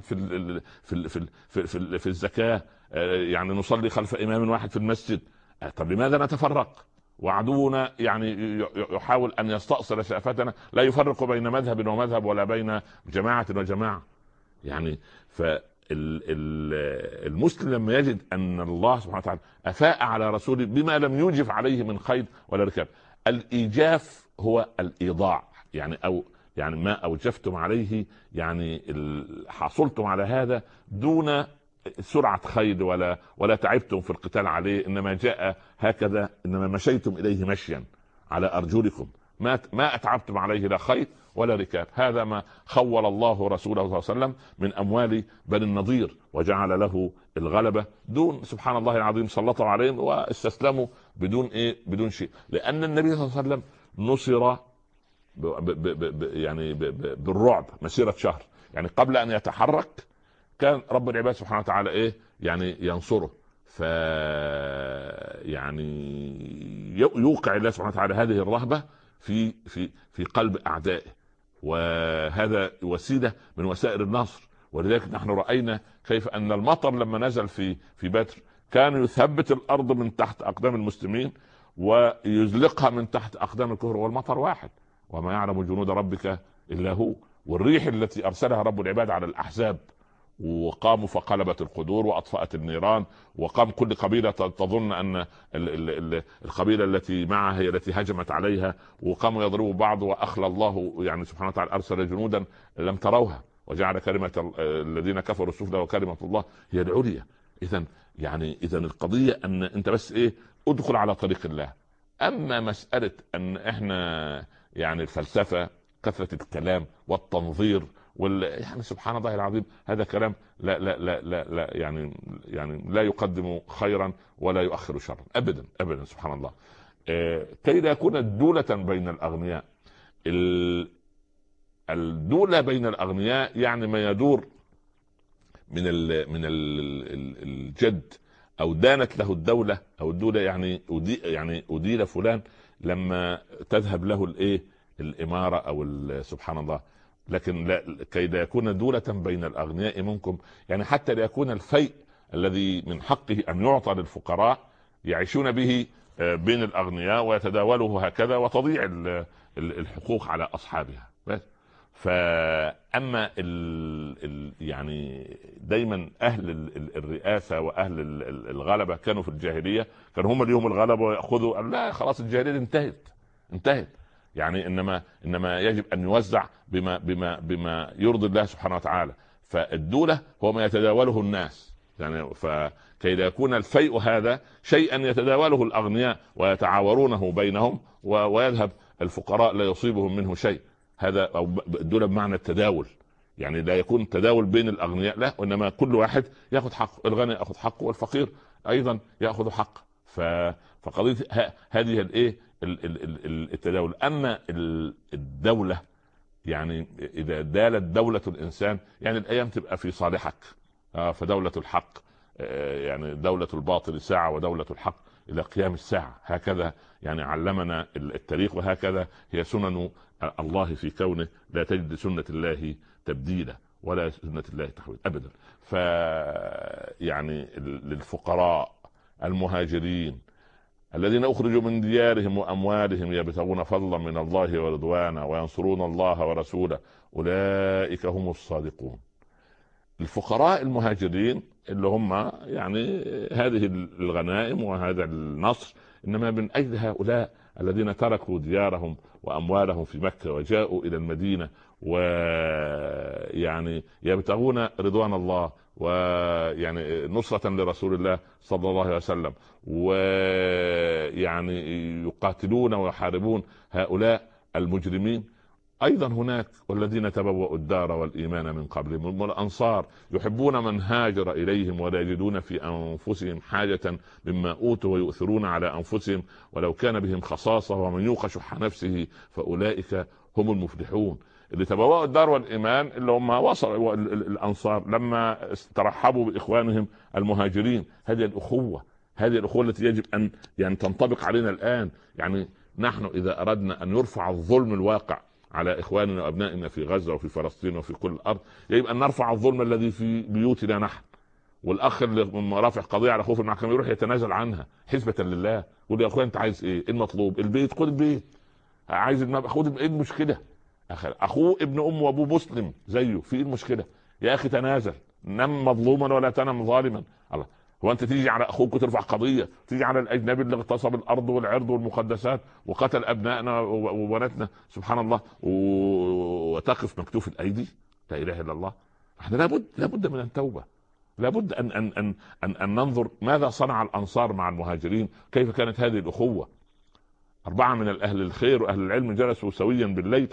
في الزكاة، يعني نصلي خلف إمام واحد في المسجد. طب لماذا نتفرق؟ وعدونا يعني يحاول أن يستأصل شأفتنا، لا يفرق بين مذهب ومذهب ولا بين جماعة وجماعة. يعني المسلم لما يجد أن الله سبحانه وتعالى أفاء على رسوله بما لم يوجف عليه من خير ولا ركاب. الإيجاف هو الإيضاع، يعني أو يعني ما أوجفتم عليه، يعني حصلتم على هذا دون سرعة خيل ولا تعبتم في القتال عليه، إنما جاء هكذا، إنما مشيتم إليه مشيا على أرجلكم ما أتعبتم عليه لا خيل ولا ركاب. هذا ما خول الله رسوله صلى الله عليه وسلم من أموال بني النضير، وجعل له الغلبة دون سبحان الله العظيم سلطوا عليهم واستسلموا بدون شيء، لأن النبي صلى الله عليه وسلم نصر يعني بالرعب مسيرة شهر. يعني قبل أن يتحرك كان رب العباد سبحانه وتعالى يعني ينصره. ف يعني يوقع الله سبحانه وتعالى هذه الرهبة في قلب أعدائه، وهذا وسيلة من وسائل النصر. ولذلك نحن رأينا كيف أن المطر لما نزل في بدر كان يثبت الأرض من تحت أقدام المسلمين ويزلقها من تحت أقدام الكفر، والمطر واحد، وما يعلم جنود ربك إلا هو. والريح التي أرسلها رب العباد على الأحزاب وقاموا فقلبت القدور وأطفأت النيران، وقام كل قبيلة تظن أن القبيلة التي معها هي التي هجمت عليها، وقاموا يضربوا بعض، وأخلى الله يعني سبحانه وتعالى أرسل جنودا لم تروها، وجعل كلمة الذين كفروا السفلى وكلمة الله هي العليا. إذا القضية أن أنت بس ادخل على طريق الله. أما مسألة أن إحنا يعني الفلسفة كثرة الكلام والتنظير يعني سبحان الله العظيم هذا كلام لا لا لا لا, لا يعني لا يقدم خيرا ولا يؤخر شرا ابدا ابدا. سبحان الله. كي لا يكون دولة بين الاغنياء. الدولة بين الاغنياء يعني ما يدور من الجد او دانت له الدولة او الدولة، يعني أدير فلان لما تذهب له الامارة او سبحان الله. لكن لا، كي لا يكون دولة بين الأغنياء منكم، يعني حتى لا يكون الفيء الذي من حقه أن يعطى للفقراء يعيشون به بين الأغنياء ويتداوله هكذا وتضيع الحقوق على أصحابها. فأما يعني دايما أهل الرئاسة وأهل الغلبة كانوا في الجاهلية كانوا هم اليوم الغلبة ويأخذوا، لا خلاص الجاهلية انتهت. يعني انما يجب ان يوزع بما يرضي الله سبحانه وتعالى. فالدولة هو ما يتداوله الناس، يعني فكي لا يكون الفيء هذا شيئا يتداوله الاغنياء ويتعاورونه بينهم ويذهب الفقراء لا يصيبهم منه شيء. هذا او الدولة بمعنى التداول، يعني لا يكون تداول بين الاغنياء، لا، وانما كل واحد ياخذ حقه، الغني ياخذ حقه والفقير ايضا ياخذ حقه. فقضية هذه التداول. اما الدولة يعني اذا دالت دولة الانسان يعني الايام تبقى في صالحك، فدولة الحق يعني دولة الباطل ساعة ودولة الحق الى قيام الساعة. هكذا يعني علمنا التاريخ، وهكذا هي سنن الله في كونه، لا تجد سنة الله تبديلا ولا سنة الله تحويل ابدا. يعني للفقراء المهاجرين الذين أخرجوا من ديارهم وأموالهم يبتغون فضلا من الله ورضوانا وينصرون الله ورسوله أولئك هم الصادقون. الفقراء المهاجرين اللي هم يعني هذه الغنائم وهذا النصر إنما من أجل هؤلاء الذين تركوا ديارهم وأموالهم في مكة وجاءوا إلى المدينة ويعني يبتغون رضوان الله ويعني نصرة لرسول الله صلى الله عليه وسلم، ويعني يقاتلون ويحاربون هؤلاء المجرمين. أيضا هناك والذين تبوأوا الدار والإيمان من قبلهم والأنصار يحبون من هاجر إليهم ولا يجدون في أنفسهم حاجة مما أوتوا ويؤثرون على أنفسهم ولو كان بهم خصاصة ومن يوق شح نفسه فأولئك هم المفلحون. اللي تبوأوا الدار والإيمان اللي هم وصلوا الأنصار لما ترحبوا بإخوانهم المهاجرين. هذه الأخوة التي يجب أن يعني تنطبق علينا الآن. يعني نحن إذا أردنا أن يرفع الظلم الواقع على إخواننا وأبنائنا في غزة وفي فلسطين وفي كل الأرض، يجب أن نرفع الظلم الذي في بيوتنا نحن. والأخ اللي رافع قضية على خوف المحكمة يروح يتنازل عنها حسبة لله، يقول يا أخوان أنت عايز إيه؟ المطلوب البيت، خد البيت. عايز خد، إيه المشكلة؟ أخوه ابن أم وأبوه مسلم زيه، في المشكلة؟ يا أخي تنازل، نم مظلوما ولا تنم ظالما. الله، هو انت تيجي على اخوك وترفع قضيه، تيجي على الاجنبي اللي اغتصب الارض والعرض والمقدسات وقتل ابنائنا وبناتنا سبحان الله وتقف مكتوف الايدي؟ لا اله الا الله. احنا لابد من التوبه، لابد ان ننظر ماذا صنع الانصار مع المهاجرين، كيف كانت هذه الاخوه. 4 من الأهل الخير وأهل العلم جلسوا سويا بالليل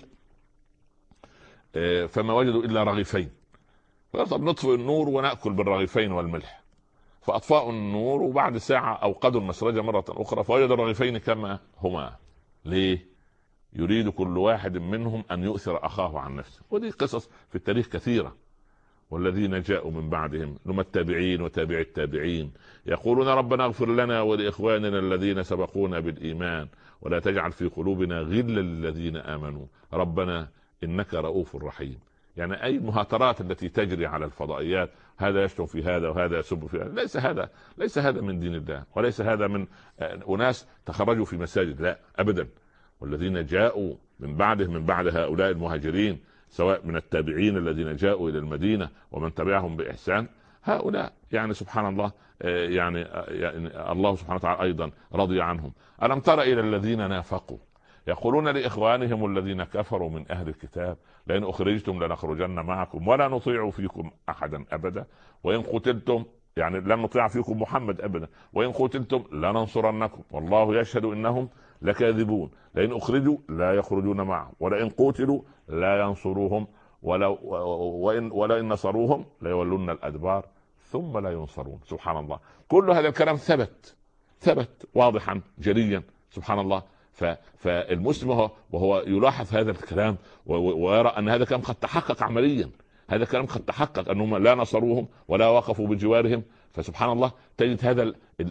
فما وجدوا إلا رغيفين، طب نطفئ النور ونأكل بالرغيفين والملح. فأطفأوا النور وبعد ساعة أوقدوا المسرجة مرة أخرى فوجدوا الرغيفين كما هما. ليه؟ يريد كل واحد منهم أن يؤثر أخاه عن نفسه. ودي قصص في التاريخ كثيرة. والذين جاءوا من بعدهم هم التابعين وتابع التابعين يقولون ربنا اغفر لنا ولإخواننا الذين سبقونا بالإيمان ولا تجعل في قلوبنا غلا للذين آمنوا ربنا إنك رؤوف رحيم. يعني أي مهاترات التي تجري على الفضائيات، هذا يشتم في هذا وهذا يسب في هذا، ليس هذا من دين الله، وليس هذا من أناس تخرجوا في مساجد، لا أبدا. والذين جاءوا من بعد هؤلاء المهاجرين سواء من التابعين الذين جاءوا إلى المدينة ومن تبعهم بإحسان، هؤلاء يعني سبحان الله يعني الله سبحانه وتعالى أيضا رضي عنهم. ألم تر إلى الذين نافقوا يقولون لإخوانهم الذين كفروا من أهل الكتاب لئن أخرجتم لنخرجن معكم ولا نطيع فيكم أحدا أبدا وإن قتلتم، يعني لن نطيع فيكم محمد أبدا، وإن قتلتم لننصرنكم والله يشهد إنهم لكاذبون، لئن أخرجوا لا يخرجون معهم ولئن قتلوا لا ينصروهم ولئن نصروهم ليولون الأدبار ثم لا ينصرون. سبحان الله، كل هذا الكلام ثبت واضحا جليا سبحان الله. فالمسلم وهو يلاحظ هذا الكلام ويرى أن هذا الكلام قد تحقق عمليا، هذا الكلام قد تحقق أنهم لا نصروهم ولا وقفوا بجوارهم. فسبحان الله تجد هذا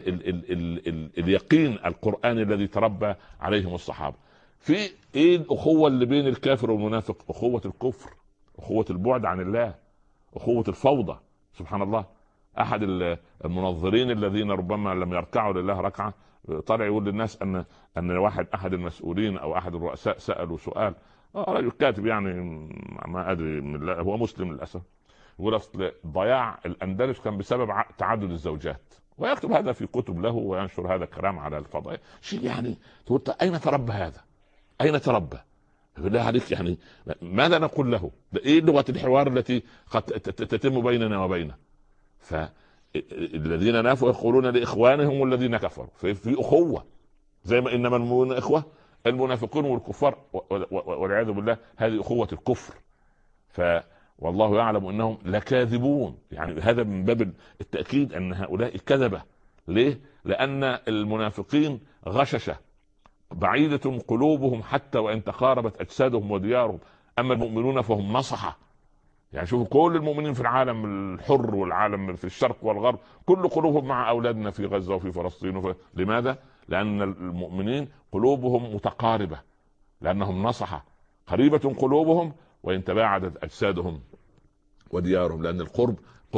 اليقين القرآني الذي تربى عليهم الصحابة. في ايه الأخوة اللي بين الكافر والمنافق؟ أخوة الكفر، أخوة البعد عن الله، أخوة الفوضى. سبحان الله، أحد المنظرين الذين ربما لم يركعوا لله ركعة طلع يقول للناس أن أحد المسؤولين أو أحد الرؤساء سألوا سؤال، رجل كاتب يعني ما أدري هو مسلم للأسف، يقول أصل ضياع الأندلس كان بسبب تعدد الزوجات، ويكتب هذا في كتب له وينشر هذا الكلام على الفضائيات. شيء يعني تقول أين تربى هذا؟ أين تربى؟ بالله عليك، يعني ماذا نقول له؟ ايه لغة الحوار التي قد تتم بيننا وبينه؟ فالذين نافوا يقولون لإخوانهم الذين كفروا، في أخوة زي ما إنما المؤمنون إخوة، المنافقون والكفار والعياذ بالله هذه أخوة الكفر. والله يعلم أنهم لكاذبون، يعني هذا من باب التأكيد أن هؤلاء كذبة. ليه؟ لأن المنافقين غششة بعيدة قلوبهم حتى وإن تقاربت أجسادهم وديارهم، أما المؤمنون فهم نصحة. يعني شوفوا كل المؤمنين في العالم الحر والعالم في الشرق والغرب كل قلوبهم مع أولادنا في غزة وفي فلسطين لماذا؟ لأن المؤمنين قلوبهم متقاربة، لأنهم نصحة قريبة قلوبهم وإن تباعدت أجسادهم وديارهم، لأن القرب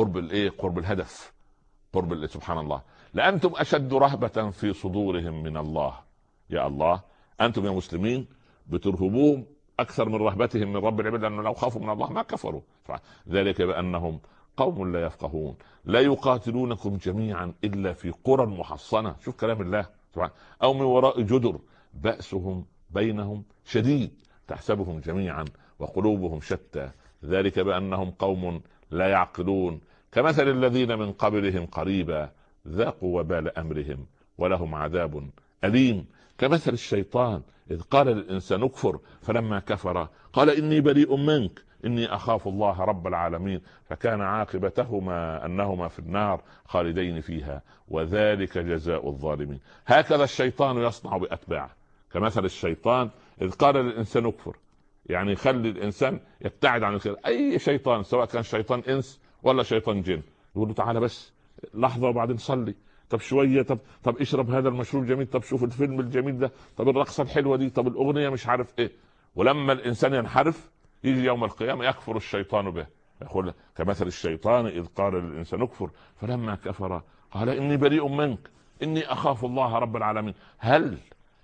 قرب الهدف، قرب سبحان الله. لأنتم أشد رهبة في صدورهم من الله. يا الله، أنتم يا مسلمين بترهبوهم أكثر من رهبتهم من رب العباد، لأنه لو خافوا من الله ما كفروا. ذلك بأنهم قوم لا يفقهون لا يقاتلونكم جميعا إلا في قرى محصنة، شوف كلام الله سبحانه، أو من وراء جدر بأسهم بينهم شديد تحسبهم جميعا وقلوبهم شتى، ذلك بأنهم قوم لا يعقلون كمثل الذين من قبلهم قريبا ذاقوا وبال أمرهم ولهم عذاب أليم. كمثل الشيطان إذ قال للإنسان اكفر فلما كفر قال إني بريء منك إني أخاف الله رب العالمين فكان عاقبتهما أنهما في النار خالدين فيها وذلك جزاء الظالمين. هكذا الشيطان يصنع بأتباعه. كمثل الشيطان إذ قال للإنسان اكفر، يعني يخلي الإنسان يبتعد عن الخير. أي شيطان سواء كان شيطان إنس ولا شيطان جن يقول له تعالى بس لحظة وبعدين صلي، طب شوية، طب اشرب هذا المشروب الجميل، طب شوف الفيلم الجميل ده، طب الرقصة الحلوة دي، طب الأغنية مش عارف ايه. ولما الإنسان ينحرف يجي يوم القيامة يكفر الشيطان به، يقول كمثل الشيطان إذ قال للإنسان اكفر فلما كفر قال إني بريء منك إني أخاف الله رب العالمين. هل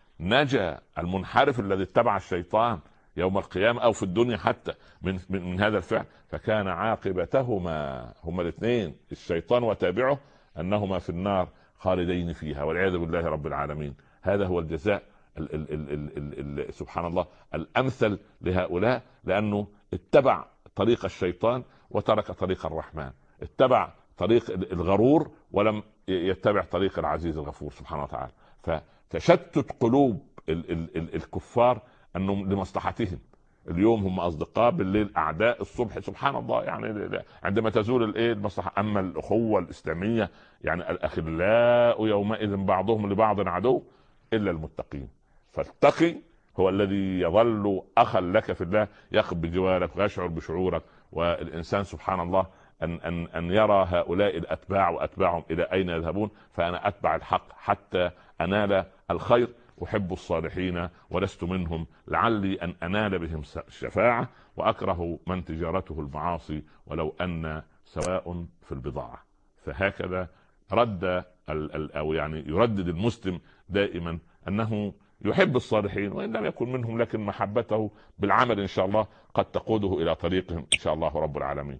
نجا المنحرف الذي اتبع الشيطان يوم القيامة أو في الدنيا حتى من هذا الفعل؟ فكان عاقبتهما هما الاثنين الشيطان وتابعه أنهما في النار خالدين فيها والعياذ بالله رب العالمين. هذا هو الجزاء سبحان الله الأمثل لهؤلاء، لأنه اتبع طريق الشيطان وترك طريق الرحمن، اتبع طريق الغرور ولم يتبع طريق العزيز الغفور سبحانه وتعالى. فتشتت قلوب الكفار انهم لمصلحتهم، اليوم هم اصدقاء، بالليل اعداء، الصبح سبحان الله يعني عندما تزول المصلحه. اما الاخوه الاسلاميه يعني الاخلاء يومئذ بعضهم لبعض عدو الا المتقين. فالتقي هو الذي يظل اخا لك في الله، يقف بجوارك ويشعر بشعورك. والانسان سبحان الله ان يرى هؤلاء الاتباع واتباعهم الى اين يذهبون. فانا اتبع الحق حتى انال الخير، احب الصالحين ولست منهم، لعلي ان انال بهم الشفاعه، واكره من تجارته المعاصي ولو ان سواء في البضاعه. فهكذا رد او يعني يردد المسلم دائما انه يحب الصالحين وان لم يكن منهم، لكن محبته بالعمل ان شاء الله قد تقوده الى طريقهم ان شاء الله رب العالمين.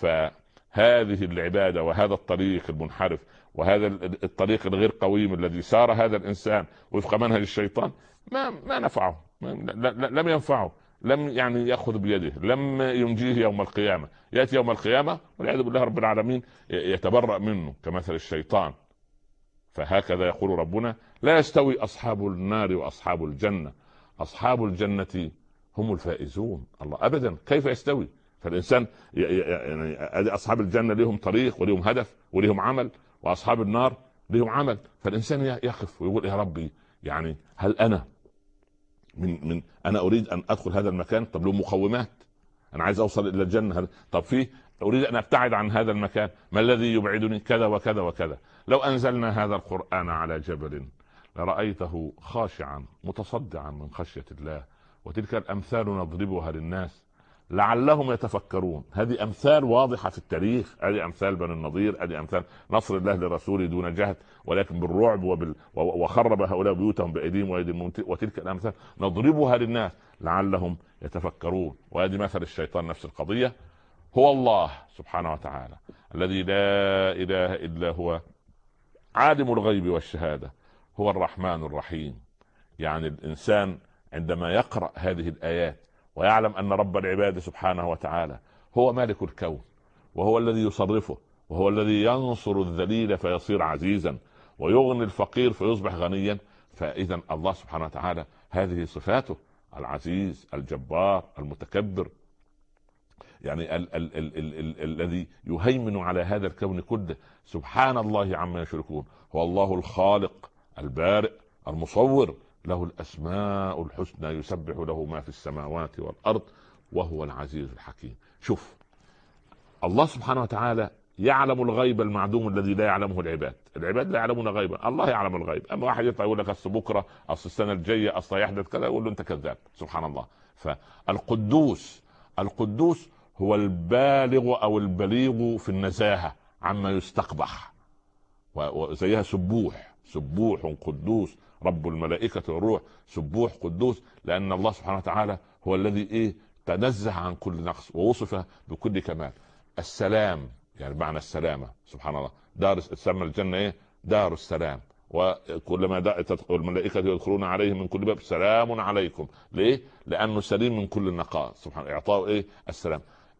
فهذه العباده وهذا الطريق المنحرف وهذا الطريق الغير قويم الذي سار هذا الانسان وفق منهج الشيطان ما نفعه، لم ينفعه، لم يعني ياخذ بيده، لم ينجيه يوم القيامه. ياتي يوم القيامه والعياذ بالله رب العالمين يتبرأ منه كمثل الشيطان. فهكذا يقول ربنا: لا يستوي اصحاب النار واصحاب الجنه، اصحاب الجنه هم الفائزون. الله ابدا، كيف يستوي؟ فالانسان يعني اصحاب الجنه لهم طريق ولهم هدف ولهم عمل، واصحاب النار لهم عمل. فالانسان يقف ويقول: يا ربي، يعني هل انا من انا اريد ان ادخل هذا المكان؟ طب له مقومات، انا عايز اوصل الى الجنه. طب في اريد ان ابتعد عن هذا المكان، ما الذي يبعدني؟ كذا وكذا وكذا. لو انزلنا هذا القرآن على جبل لرأيته خاشعا متصدعا من خشية الله، وتلك الامثال نضربها للناس لعلهم يتفكرون. هذه امثال واضحة في التاريخ، هذه امثال بني النضير، هذه امثال نصر الله لرسوله دون جهد ولكن بالرعب وخرب هؤلاء بيوتهم بايديهم وايدي المؤمنين. وتلك الامثال نضربها للناس لعلهم يتفكرون. وهذه مثل الشيطان نفس القضية. هو الله سبحانه وتعالى الذي لا اله الا هو، عالم الغيب والشهادة، هو الرحمن الرحيم. يعني الإنسان عندما يقرأ هذه الآيات ويعلم أن رب العباد سبحانه وتعالى هو مالك الكون، وهو الذي يصرفه، وهو الذي ينصر الذليل فيصير عزيزا ويغني الفقير فيصبح غنيا. فإذا الله سبحانه وتعالى هذه صفاته: العزيز، الجبار، المتكبر، يعني الذي يهيمن على هذا الكون كله. سبحان الله عما يشركون. هو الله الخالق البارئ المصور، له الأسماء الحسنى، يسبح له ما في السماوات والأرض، وهو العزيز الحكيم. شوف، الله سبحانه وتعالى يعلم الغيب المعدوم الذي لا يعلمه العباد. العباد لا يعلمون غيبا، الله يعلم الغيب. اما واحد يطلع يقول لك اصل بكره، اصل السنه الجايه، اصل يحدث كذا، يقول له انت كذاب. سبحان الله. القدوس هو البالغ او البليغ في النزاهه عما يستقبح، وزيها سبوح قدوس رب الملائكه والروح. سبوح قدوس لان الله سبحانه وتعالى هو الذي تنزه عن كل نقص ووصف بكل كمال. السلام يعني معنى السلامه، سبحان الله. دار تسمى الجنه دار السلام، وكلما تدخل الملائكه يدخلون عليهم من كل باب سلام عليكم. ليه؟ لانه سليم من كل النقائص. سبحان اعطاه السلام.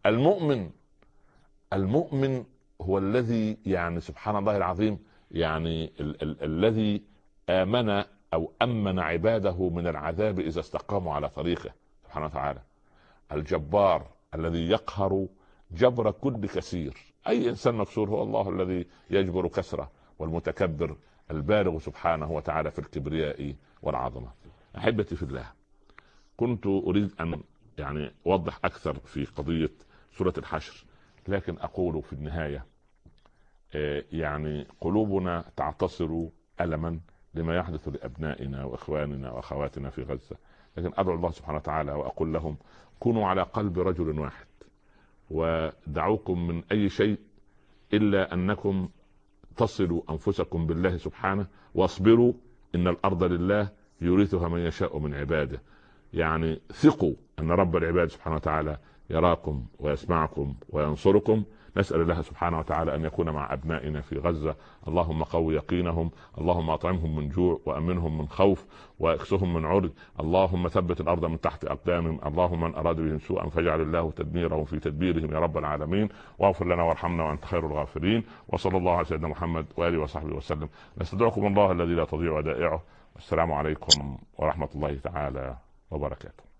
المؤمن هو الذي يعني سبحان الله العظيم، يعني الذي آمن أو أمن عباده من العذاب إذا استقاموا على طريقه سبحانه وتعالى. الجبار الذي يقهر جبر كل كثير. أي إنسان مكسور هو الله الذي يجبر كسره. والمتكبر البالغ سبحانه وتعالى في الكبرياء والعظمة. أحبتي في الله، كنت أريد أن يعني أوضح أكثر في قضية سورة الحشر، لكن أقول في النهاية يعني قلوبنا تعتصر ألما لما يحدث لأبنائنا وإخواننا وأخواتنا في غزة. لكن أدعو الله سبحانه وتعالى وأقول لهم: كونوا على قلب رجل واحد، ودعوكم من أي شيء إلا أنكم تصلوا أنفسكم بالله سبحانه، واصبروا إن الأرض لله يورثها من يشاء من عباده. يعني ثقوا أن رب العباد سبحانه وتعالى يراكم ويسمعكم وينصركم. نسأل الله سبحانه وتعالى أن يكون مع أبنائنا في غزة. اللهم قوي يقينهم، اللهم أطعمهم من جوع وأمنهم من خوف واكسهم من عرج. اللهم ثبت الأرض من تحت أقدامهم. اللهم من أراد بهم سوءا فاجعل الله تدميرهم في تدبيرهم يا رب العالمين. واغفر لنا وارحمنا وأنت خير الغافرين. وصلى الله على سيدنا محمد وآله وصحبه وسلم. نستودعكم الله الذي لا تضيع ودائعه، السلام عليكم ورحمة الله تعالى وبركاته.